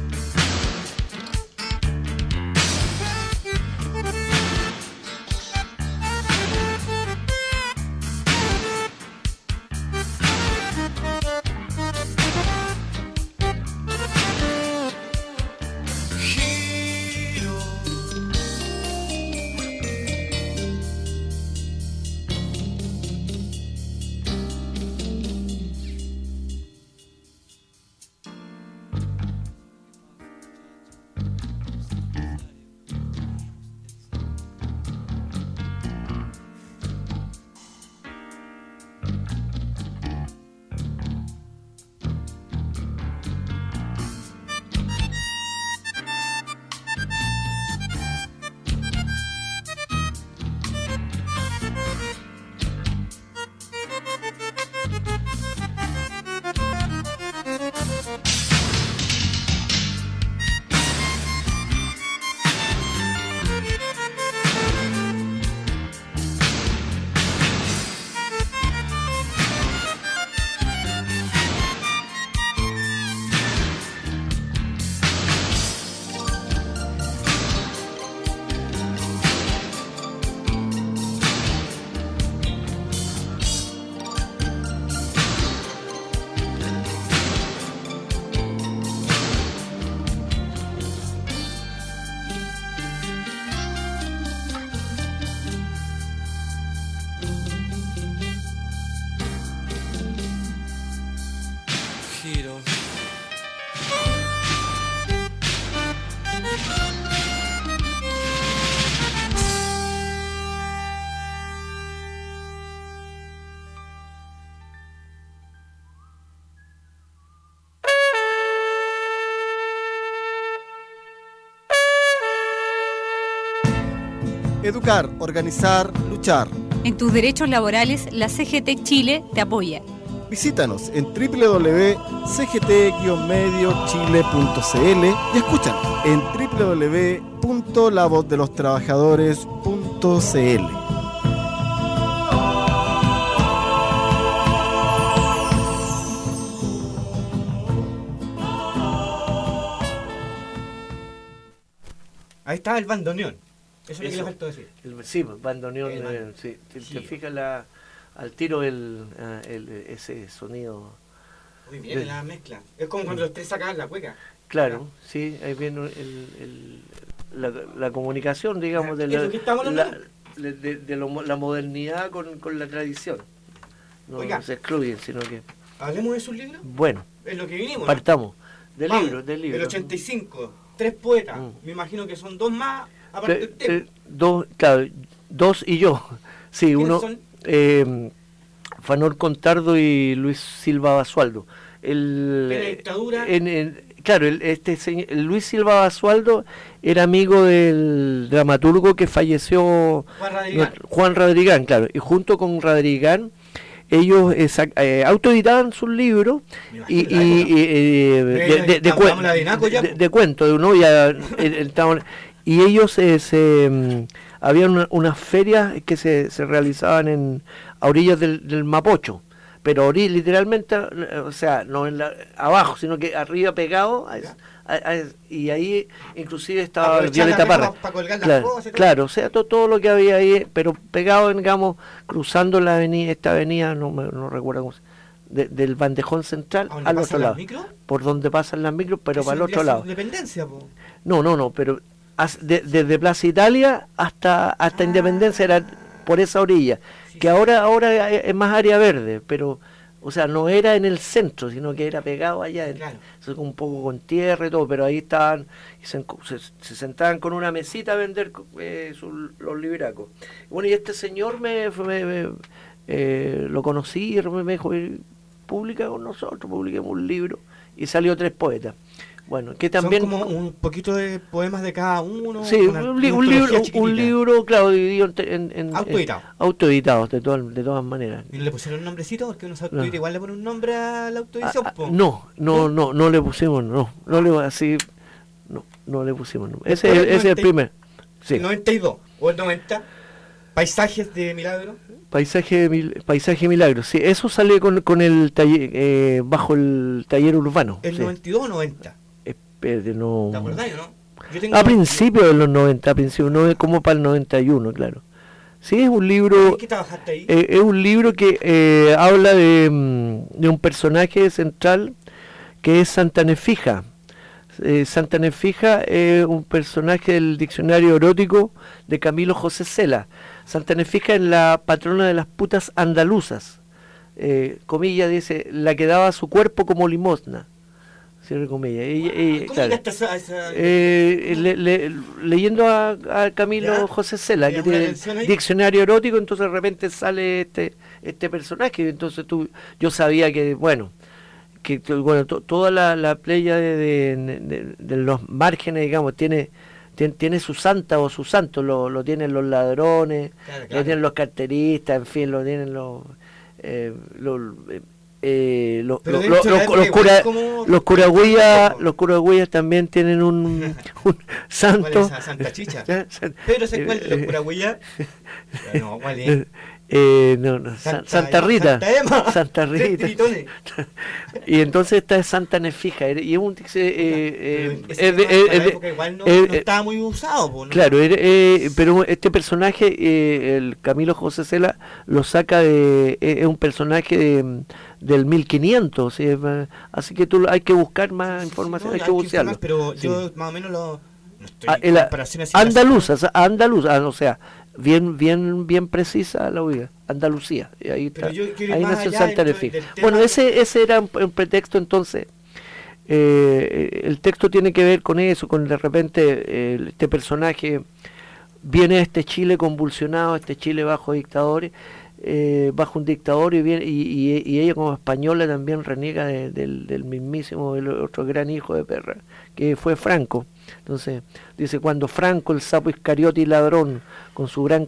Educar, organizar, luchar. En tus derechos laborales, la CGT Chile te apoya. Visítanos en www.cgt-mediochile.cl y escúchanos en www.lavozdelostrabajadores.cl. Ahí está el bandoneón. Eso es lo que le faltó decir. Sí, bandoneón. Sí. Te fijas al tiro ese sonido. Muy bien, la mezcla. Es como cuando los tres sacaban la cueca. Claro, sí, ahí viene la comunicación, digamos, de la modernidad con la tradición. No se excluyen, sino que... Hablemos de sus libros. Bueno, es lo que vinimos. Partamos. Del libro. El 85, 3 poetas. Me imagino que son 2 más, aparte del tema. Dos y yo. Sí, uno... Fanor Contardo y Luis Silva Basualdo. ¿En la dictadura? Claro, Luis Silva Basualdo era amigo del dramaturgo que falleció, Juan Radrigán, claro, y junto con Radrigán ellos autoeditaban sus libros de cuentos, ¿no? Y ellos habían unas ferias que se realizaban a orillas del Mapocho, pero literalmente, o sea, no abajo, sino que arriba pegado, y ahí inclusive estaba Violeta Parra. Claro, o sea, todo lo que había ahí, pero pegado, digamos, cruzando esta avenida, no recuerdo cómo se llama, del bandejón central al otro lado. Por donde pasan las micros, pero para el otro lado. ¿Independencia, po? No, pero desde Plaza Italia hasta Independencia era por esa orilla, que ahora es más área verde, pero, o sea, no era en el centro, sino que era pegado allá, un poco con tierra y todo, pero ahí estaban, y se sentaban con una mesita a vender los libracos. Bueno, y este señor lo conocí y me dijo, publica con nosotros, publiquemos un libro, y salió 3 poetas. Bueno, que también... Son como un poquito de poemas de cada uno. Sí, un libro, claro, dividido en autoeditados, de todas maneras. ¿Y le pusieron un nombrecito? Porque uno sabe que igual le pone un nombre a la autoedición. No le pusimos, no le pusimos nombre. Ese es el primer. Sí. ¿El 92 o el 90? ¿Paisajes de Milagro? Paisaje Milagro, sí, eso sale con el taller, bajo el taller urbano. ¿El sí. 92 o 90? No. ¿Te acordás o no? A principios de los 90, no, como para el 91, claro. Sí, es un libro. ¿En qué trabajaste ahí? Es un libro que habla de un personaje central que es Santa Nefija. Santa Nefija es un personaje del diccionario erótico de Camilo José Cela. Santa Nefija es la patrona de las putas andaluzas. Comilla dice, la que daba su cuerpo como limosna. Cierre comilla. ¿Cómo claro, llegaste a esa? Leyendo a Camilo ¿Ya? José Cela, que tiene el diccionario erótico, entonces de repente sale este personaje, entonces yo sabía que, toda la playa de los márgenes, digamos, tiene su santa o su santo, lo tienen los ladrones, claro. Lo tienen los carteristas, en fin, lo tienen los curagüeyas también tienen un santo. ¿Cuál es Santa Chicha? ¿Pero ese cuál es los curagüeyas? No, ¿cuál es? Santa Rita. Santa Rita. Y entonces esta es Santa Nefija. Y es un igual no estaba muy usado, ¿no? Claro, pero este personaje, el Camilo José Cela, lo saca es un personaje del 1500, ¿sí? Así que hay que buscar más información, hay que buscarlo. Pero sí. Yo más o menos no estoy en comparación así. Andaluza, o sea, bien precisa la ubica, Andalucía, y ahí está, ahí nació Santa Nefija. Bueno, ese era un pretexto entonces. El texto tiene que ver con eso, con de repente este personaje viene a este Chile convulsionado, este Chile bajo dictadores, bajo un dictador, y ella como española también reniega del mismísimo, el otro gran hijo de perra, que fue Franco. Entonces dice, cuando Franco, el sapo iscariote y ladrón, con su gran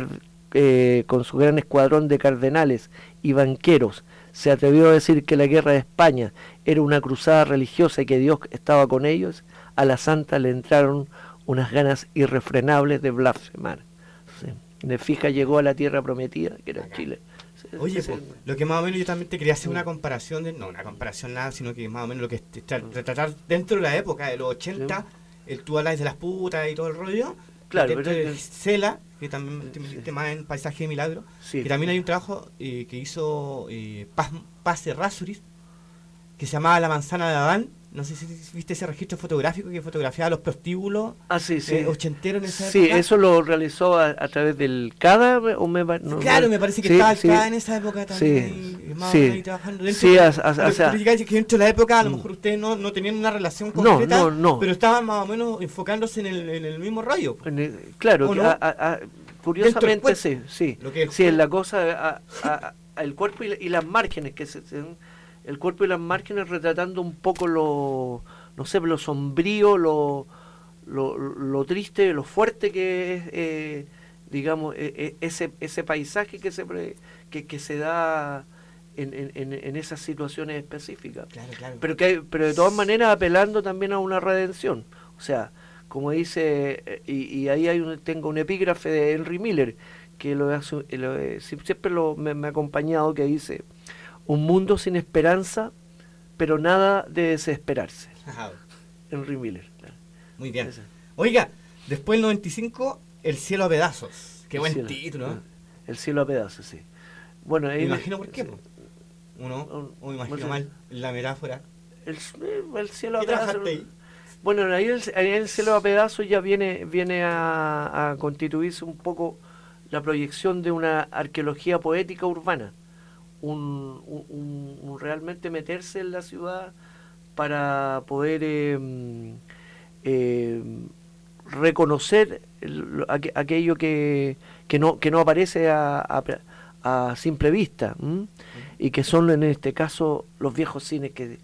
escuadrón de cardenales y banqueros, se atrevió a decir que la guerra de España era una cruzada religiosa y que Dios estaba con ellos, a la santa le entraron unas ganas irrefrenables de blasfemar. Nefija llegó a la tierra prometida, que era Chile. Oye, lo que más o menos yo también te quería hacer una comparación, no una comparación nada, sino que más o menos lo que retratar dentro de la época de los 80, tú hablas de las putas y todo el rollo, claro, dentro de Cela, que también te metiste más en Paisaje de Milagro, que también hay un trabajo que hizo Paz Errázuriz, que se llamaba La manzana de Adán. No sé si viste ese registro fotográfico que fotografiaba los prostíbulos ochenteros en esa época. Sí, eso lo realizó a través del CADA. Claro, me parece que estaba el CADA en esa época también. Ahí trabajando dentro que dentro de la época a lo mejor ustedes no tenían una relación concreta, pero estaban más o menos enfocándose en el mismo rollo. Claro, curiosamente sí. Es la cosa, el cuerpo y las márgenes que el cuerpo y las márgenes retratando un poco lo sombrío, lo triste, lo fuerte que es, digamos, ese paisaje que se da en esas situaciones específicas. Claro. Pero de todas maneras apelando también a una redención. O sea, como dice, y ahí tengo un epígrafe de Henry Miller, que siempre me ha acompañado, que dice: un mundo sin esperanza, pero nada de desesperarse. Ajá. Henry Miller. Muy bien. Oiga, después del 95, El cielo a pedazos. Qué buen título, ¿no? El cielo a pedazos, sí. Bueno, me imagino por qué. Me imagino mal la metáfora. El cielo a pedazos. Bueno, ahí el cielo a pedazos ya viene a constituirse un poco la proyección de una arqueología poética urbana. Un realmente meterse en la ciudad para poder reconocer aquello que no aparece a simple vista, y que son en este caso los viejos cines que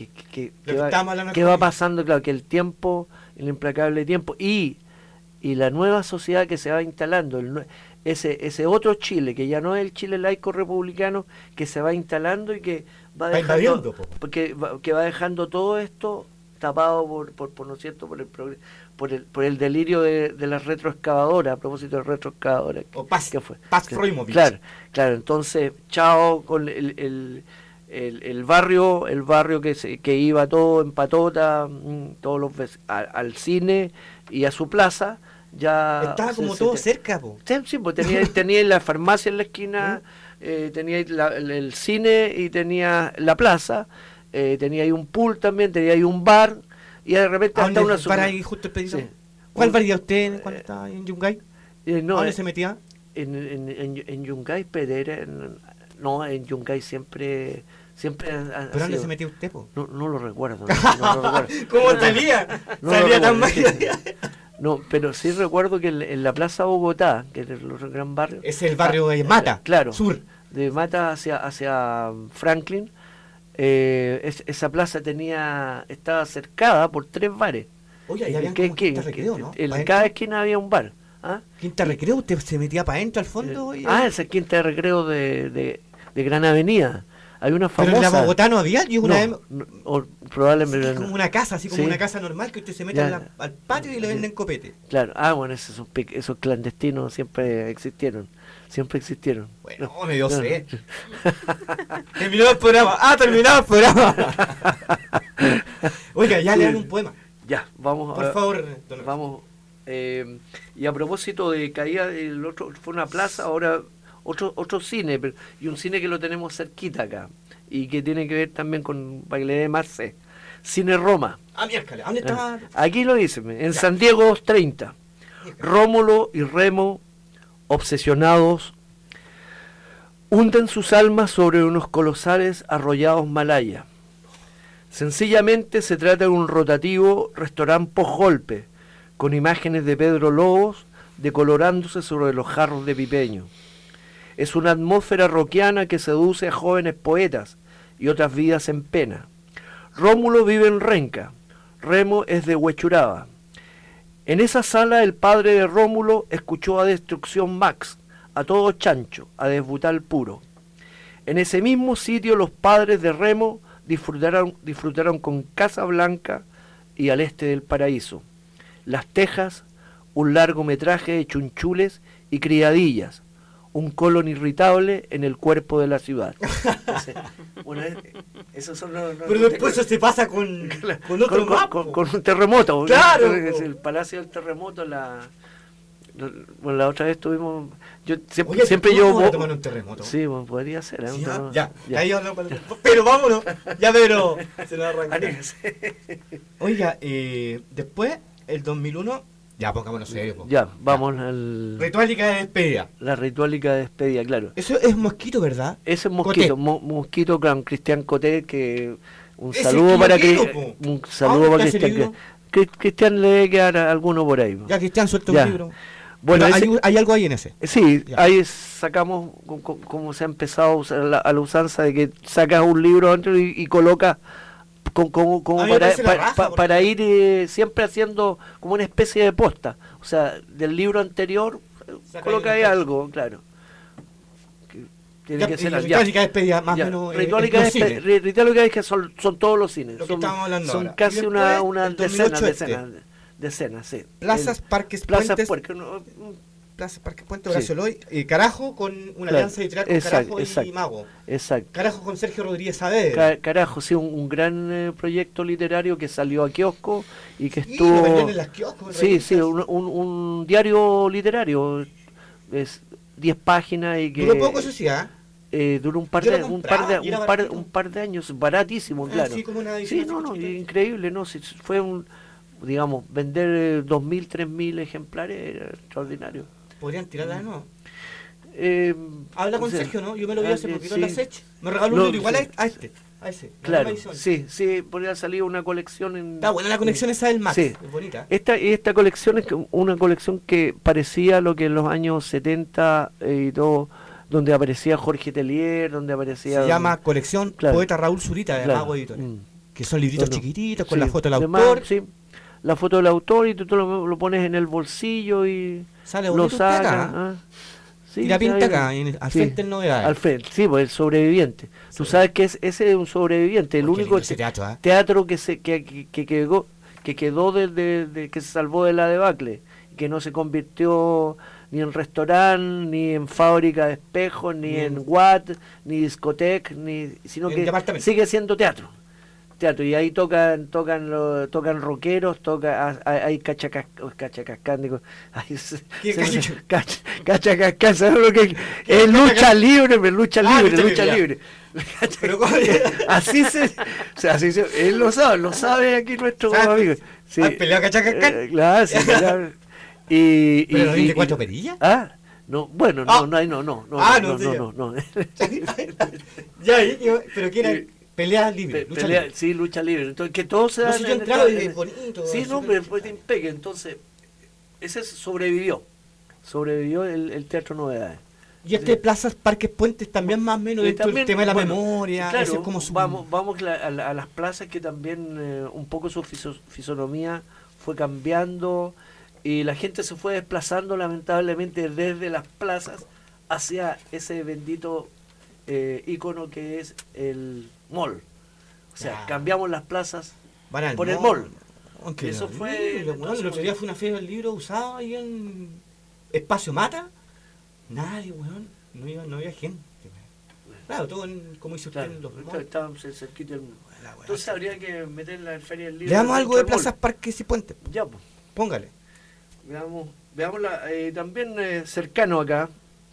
va pasando, claro, que el tiempo, el implacable tiempo y la nueva sociedad que se va instalando, ese otro Chile, que ya no es el Chile laico republicano, que se va instalando y que va dejando, que va dejando todo esto tapado por ¿no es cierto?, por el delirio de las retroexcavadoras, a propósito de retroexcavadoras. O Paz, ¿qué fue? Paz Froimovich. Claro, entonces, chao con el barrio que iba todo en patota, todos los al cine y a su plaza, ya estaba como todo cerca, po. Sí, pues tenía la farmacia en la esquina, tenía el cine y tenía la plaza, tenía ahí un pool también, tenía ahí un bar, y de repente hasta una para ahí justo el pedido. Sí. ¿Cuál bar iba usted cuando estaba en Yungay? No, ¿dónde se metía? En Yungay, no, en Yungay siempre ¿pero dónde se metía usted, po? No lo recuerdo. ¿Cómo salía? Salía tan mal. No, pero sí recuerdo que en la Plaza Bogotá, que es el gran barrio... Es el barrio de Mata, claro, sur. De Mata hacia Franklin. Esa plaza estaba cercada por 3 bares. Oye, ahí había Quinta Recreo, ¿no? En cada esquina había un bar. ¿Ah? ¿Quinta Recreo? ¿Usted se metía para adentro al fondo? Esa Quinta de Recreo de Gran Avenida. Hay una famosa. ¿Pero en la Bogotá no había? Probablemente. Sí, como una casa, así como una casa normal que usted se mete al patio y le venden copete. Claro, bueno, esos clandestinos siempre existieron. Bueno, me dio sed. Terminó el programa. Terminado el programa. Oiga, ya le dan un poema. Ya, vamos. Por favor, vamos. Y a propósito de caída, el otro fue una plaza, ahora otro cine, y un cine que lo tenemos cerquita acá, y que tiene que ver también con, para que le dé más sed. Cine Roma. Miércoles, ¿dónde está? Aquí lo dice, en San Diego 230. Rómulo y Remo, obsesionados, hunden sus almas sobre unos colosales arrollados malaya. Sencillamente se trata de un rotativo restaurante post-golpe, con imágenes de Pedro Lobos decolorándose sobre los jarros de pipeño. Es una atmósfera rockiana que seduce a jóvenes poetas y otras vidas en pena. Rómulo vive en Renca, Remo es de Huechuraba. En esa sala el padre de Rómulo escuchó a Destrucción Max, a todo chancho, a Desbutal puro. En ese mismo sitio los padres de Remo disfrutaron con Casa Blanca y Al Este del Paraíso. Las Tejas, un largometraje de chunchules y criadillas, un colon irritable en el cuerpo de la ciudad. Bueno, esos son pero después eso se pasa con otro mapa. Con un terremoto. Claro. El Palacio del Terremoto, la otra vez tuvimos... Siempre yo tomar un terremoto. Sí, bueno, podría ser. Ya. Ahí hablamos. Pero vámonos. Ya, pero se nos arranca. Oiga, después, el 2001... Ya, pongámonos serio. Ya, vamos al... Rituálica de despedida. La rituálica de despedida, claro. Eso es Mosquito, ¿verdad? Ese es Mosquito. Mosquito con Cristian Coté, que... Un saludo para Cristian. Cristian le debe quedar alguno por ahí. Ya, Cristian, suelta un libro. Bueno, ¿hay algo ahí en ese? Sí, ya. Ahí sacamos, como se ha empezado a usar a la usanza de que sacas un libro dentro y colocas... Como para ir siempre haciendo como una especie de posta, o sea, del libro anterior coloca ahí algo, claro. Tiene que ser rituálica de despedida, más o menos. Rituálica de que son todos los cines. Lo que estamos hablando son ahora. Casi una decenas, sí. Plazas, Parques, Puentes. Plaza Parque Puente, Horacio Loy, Carajo con una alianza editorial con Carajo y Mago. Exacto. Carajo con Sergio Rodríguez Saavedra. Carajo, sí, un gran proyecto literario que salió a kiosco y que estuvo... Lo vendían en las kioscos. Sí, un diario literario, es 10 páginas y que... Duró poco, eso sí, duró un par de años, baratísimo, claro. Sí, como una increíble, ¿no? Fue digamos, vender 2.000, 3.000 ejemplares era extraordinario. ¿Podrían tirarla de nuevo? Habla con Sergio, ¿no? Yo me lo vi hace poquito en la Sech. Me regaló un libro igual a ese. Claro, sí, podría salir una colección en... Está buena la colección esa del Max, es bonita. Esta colección es una colección que parecía lo que en los años 70 y todo, donde aparecía Jorge Tellier, donde aparecía... Se llama Colección Poeta Raúl Zurita de Mago Editores. Que son libritos chiquititos con la foto del autor. Sí, la foto del autor y tú lo pones en el bolsillo y sale lo sacas. Sí, y la pinta acá, al frente del Novedades. Al frente, sí, pues el sobreviviente. Sí. Tú sabes que ese es un sobreviviente, el único teatro que quedó desde que se salvó de la debacle, que no se convirtió ni en restaurante, ni en fábrica de espejos, ni en Watt, ni discoteca, sino que sigue siendo teatro. Y ahí tocan rockeros, hay cachacascán, digo, cachacascán, ¿sabes lo que es? Lucha libre. Pero así él lo sabe aquí nuestro amigo. Sí. ¿Has peleado cachacascán? Claro, sí, claro. ¿Pero no dice 4 perillas? No, bueno, no. Ya, pero ¿qué era? Pelea libre, lucha libre. Sí, lucha libre. Entonces, que todo se da. Bonito. Sí, no, pero fue de impeque. Entonces, ese sobrevivió el Teatro Novedades. Y Plazas, Parques, Puentes también más o menos dentro del tema de la memoria. Claro, como vamos a las plazas que también un poco su fisonomía fue cambiando y la gente se fue desplazando lamentablemente desde las plazas hacia ese bendito ícono que es el mall. O sea, cambiamos las plazas por el mall. Aunque eso fue... El otro día fue una feria del libro usado ahí en Espacio Mata. Nadie, weón. No había gente. Claro, todo como hizo usted en los malls. Estábamos cerquita del mundo. Entonces habría que meter la feria del libro. Le damos algo de Plazas, Parques y Puentes. Ya, pues. Póngale. Veamos también cercano acá,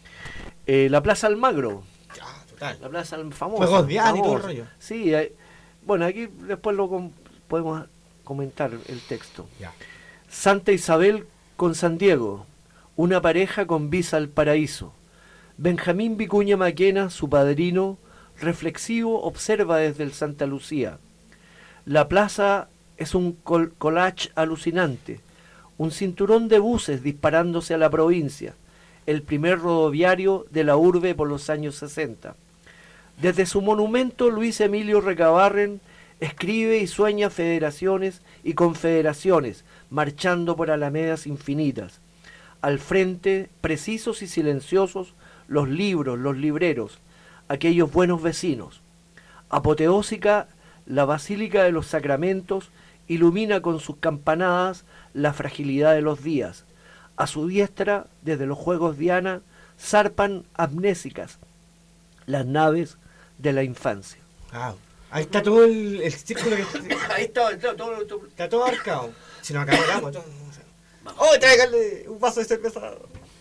la Plaza Almagro. La plaza famosa. Juegos Diana y todo el rollo. Sí, bueno, aquí después podemos comentar el texto. Ya. Santa Isabel con San Diego, una pareja con visa al paraíso. Benjamín Vicuña Maquena, su padrino, reflexivo, observa desde el Santa Lucía. La plaza es un collage alucinante, un cinturón de buses disparándose a la provincia, el primer rodoviario de la urbe por los años 60. Desde su monumento, Luis Emilio Recabarren escribe y sueña federaciones y confederaciones, marchando por alamedas infinitas. Al frente, precisos y silenciosos, los libros, los libreros, aquellos buenos vecinos. Apoteósica, la Basílica de los Sacramentos ilumina con sus campanadas la fragilidad de los días. A su diestra, desde los Juegos Diana, zarpan amnésicas las naves de la infancia. Ahí está todo el círculo que ahí está todo arcado. Si nos acabamos el agua, todo. ¡Oh, tráigale un vaso de cerveza!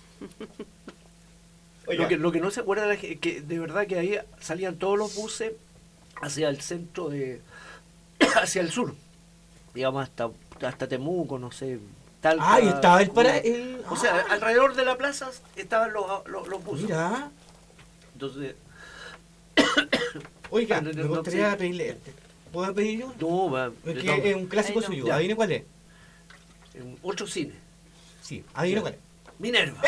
Lo que no se acuerda es que de verdad que ahí salían todos los buses hacia el centro hacia el sur, digamos hasta Temuco, no sé. Y estaba o sea, alrededor de la plaza estaban los buses. Mira. Entonces, oiga, me gustaría pedirle. ¿Puedo pedir yo? No, es un clásico suyo. ¿Adivine cuál es? Otro cine. Sí, adivine cuál es. Minerva.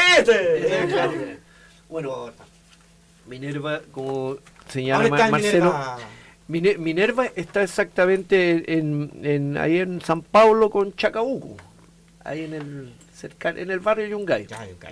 Bueno, Minerva, como señala Marcelo, Minerva está exactamente ahí en San Pablo con Chacabuco, ahí en el barrio Yungay.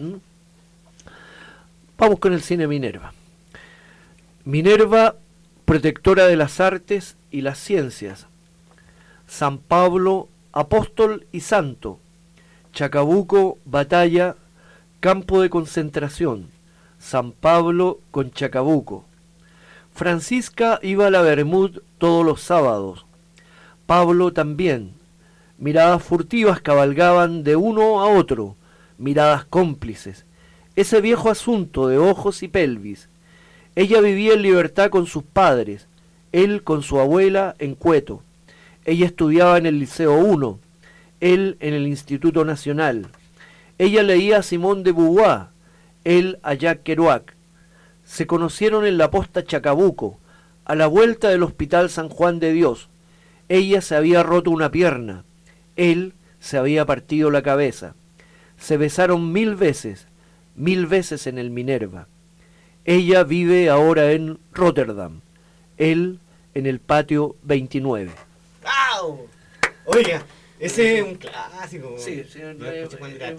Vamos con el cine Minerva. Minerva, protectora de las artes y las ciencias. San Pablo, apóstol y santo. Chacabuco, batalla, campo de concentración. San Pablo con Chacabuco. Francisca iba a la Bermud todos los sábados. Pablo también. Miradas furtivas cabalgaban de uno a otro, miradas cómplices. Ese viejo asunto de ojos y pelvis. Ella vivía en libertad con sus padres, él con su abuela en Cueto. Ella estudiaba en el Liceo 1, él en el Instituto Nacional. Ella leía a Simón de Beauvoir, él a Jacques Kerouac. Se conocieron en la posta Chacabuco, a la vuelta del Hospital San Juan de Dios. Ella se había roto una pierna, él se había partido la cabeza. Se besaron 1000 veces en el Minerva. Ella vive ahora en Rotterdam, él en el patio 29. ¡Wow! Oiga, ese es un clásico. Sí, cuando era chico.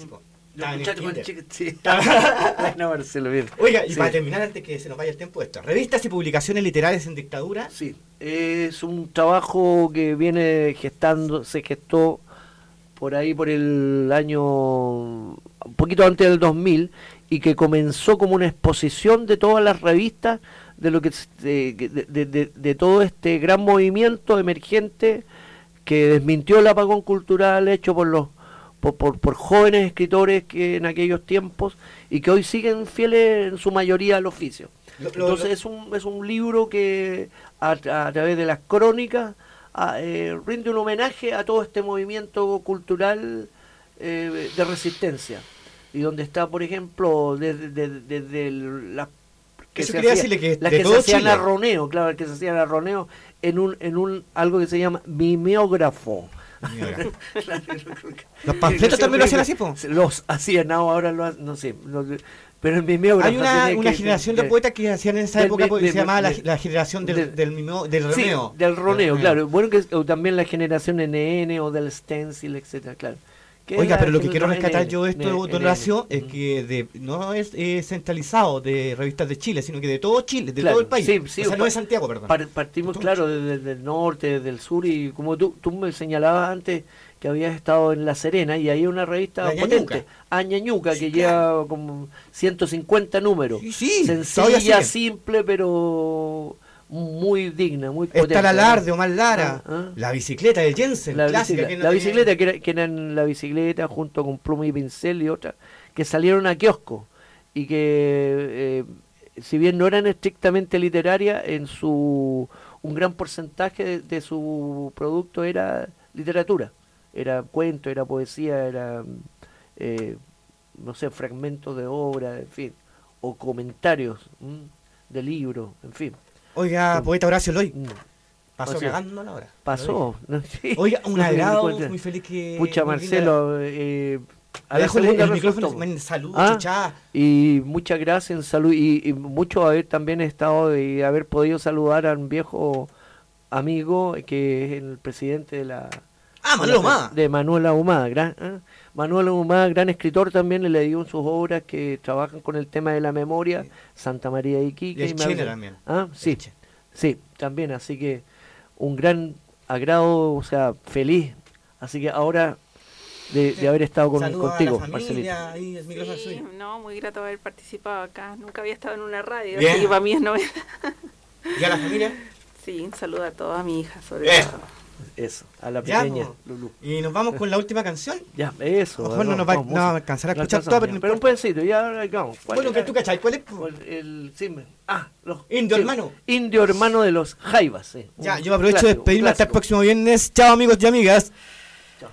Sí. No, Marcelo, bien. Oiga, y para terminar, antes que se nos vaya el tiempo, esto, revistas y publicaciones literarias en dictadura. Sí, es un trabajo que viene se gestó por ahí por el año, un poquito antes del 2000, y que comenzó como una exposición de todas las revistas, de lo que de todo este gran movimiento emergente que desmintió el apagón cultural hecho por jóvenes escritores que en aquellos tiempos y que hoy siguen fieles en su mayoría al oficio. Entonces es un libro que a través de las crónicas rinde un homenaje a todo este movimiento cultural de resistencia, y donde está, por ejemplo, desde las que se hacían a Roneo, claro, que se hacían a Roneo en un algo que se llama mimeógrafo. Los panfletos también lo hacían así, po. Los hacían, ahora no sé, pero el mimeógrafo. Hay una generación de poetas que hacían en esa época porque se llamaba la generación del Roneo. Sí, del Roneo, claro. Bueno, o también la generación NN o del stencil, etcétera, claro. Oiga, pero lo que quiero rescatar yo de esto, don Horacio, es que no es centralizado de revistas de Chile, sino que de todo Chile, de todo el país. Sí, o sea, no de Santiago, perdón. Partimos, claro, desde el norte, desde el sur, y como tú me señalabas antes que habías estado en La Serena, y hay una revista potente, Añañuca, que lleva como 150 números. Sí, sencilla, simple, pero muy digna, muy potente. Está la Alarde, Omar Lara, la bicicleta de Jensen, clásica. La bicicleta, que eran la bicicleta junto con Pluma y Pincel y otras, que salieron a kiosco, y que si bien no eran estrictamente literarias, un gran porcentaje de su producto era literatura, era cuento, era poesía, era no sé, fragmentos de obra, en fin, o comentarios de libros, en fin. Oiga, poeta Horacio Loy, pasó cagando la hora. Pasó. Sí. Oiga, un agrado, muy feliz que... Pucha, Marcelo, a la segunda el micrófono, salud, chichá. Y muchas gracias, en salud, y mucho haber también estado y haber podido saludar a un viejo amigo que es el presidente de la... Manuel Ahumada. De Manuel Ahumada, Manuel Ahumada, gran escritor también, le dio en sus obras que trabajan con el tema de la memoria, Santa María de Iquique. Y el Chile también. Sí, también, así que un gran agrado, o sea, feliz, así que ahora de haber estado contigo, Marcelito. Sí, no, muy grato haber participado acá, nunca había estado en una radio, así que para mí es novedad. ¿Y a la familia? Sí, un saludo a toda mi hija, sobre todo. Eso, a la pequeña Lulú. Y nos vamos con la última canción. Ya, eso. Ojo, no va a alcanzar a escuchar toda, pero un pedacito, ya vamos. Bueno, que tú cachai, ¿cuál es? Los Indio Hermano. Indio Hermano de los Jaivas, sí. Ya, yo aprovecho de despedirme hasta el próximo viernes. Chao, amigos y amigas. Chao.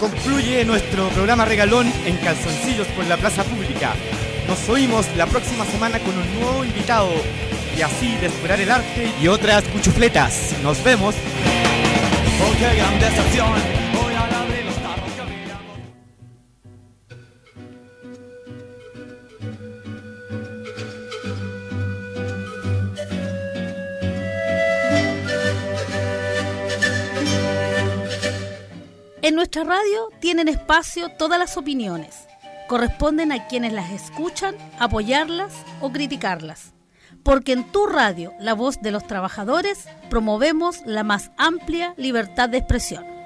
concluye nuestro programa regalón en Calzoncillos por la Plaza Pública. Nos oímos la próxima semana con un nuevo invitado y así de explorar el arte y otras cuchufletas. Nos vemos. Oh, qué gran decepción. Voy a abrir los tarros que miramos. En nuestra radio tienen espacio todas las opiniones. Corresponden a quienes las escuchan apoyarlas o criticarlas. Porque en tu radio, la voz de los trabajadores, promovemos la más amplia libertad de expresión.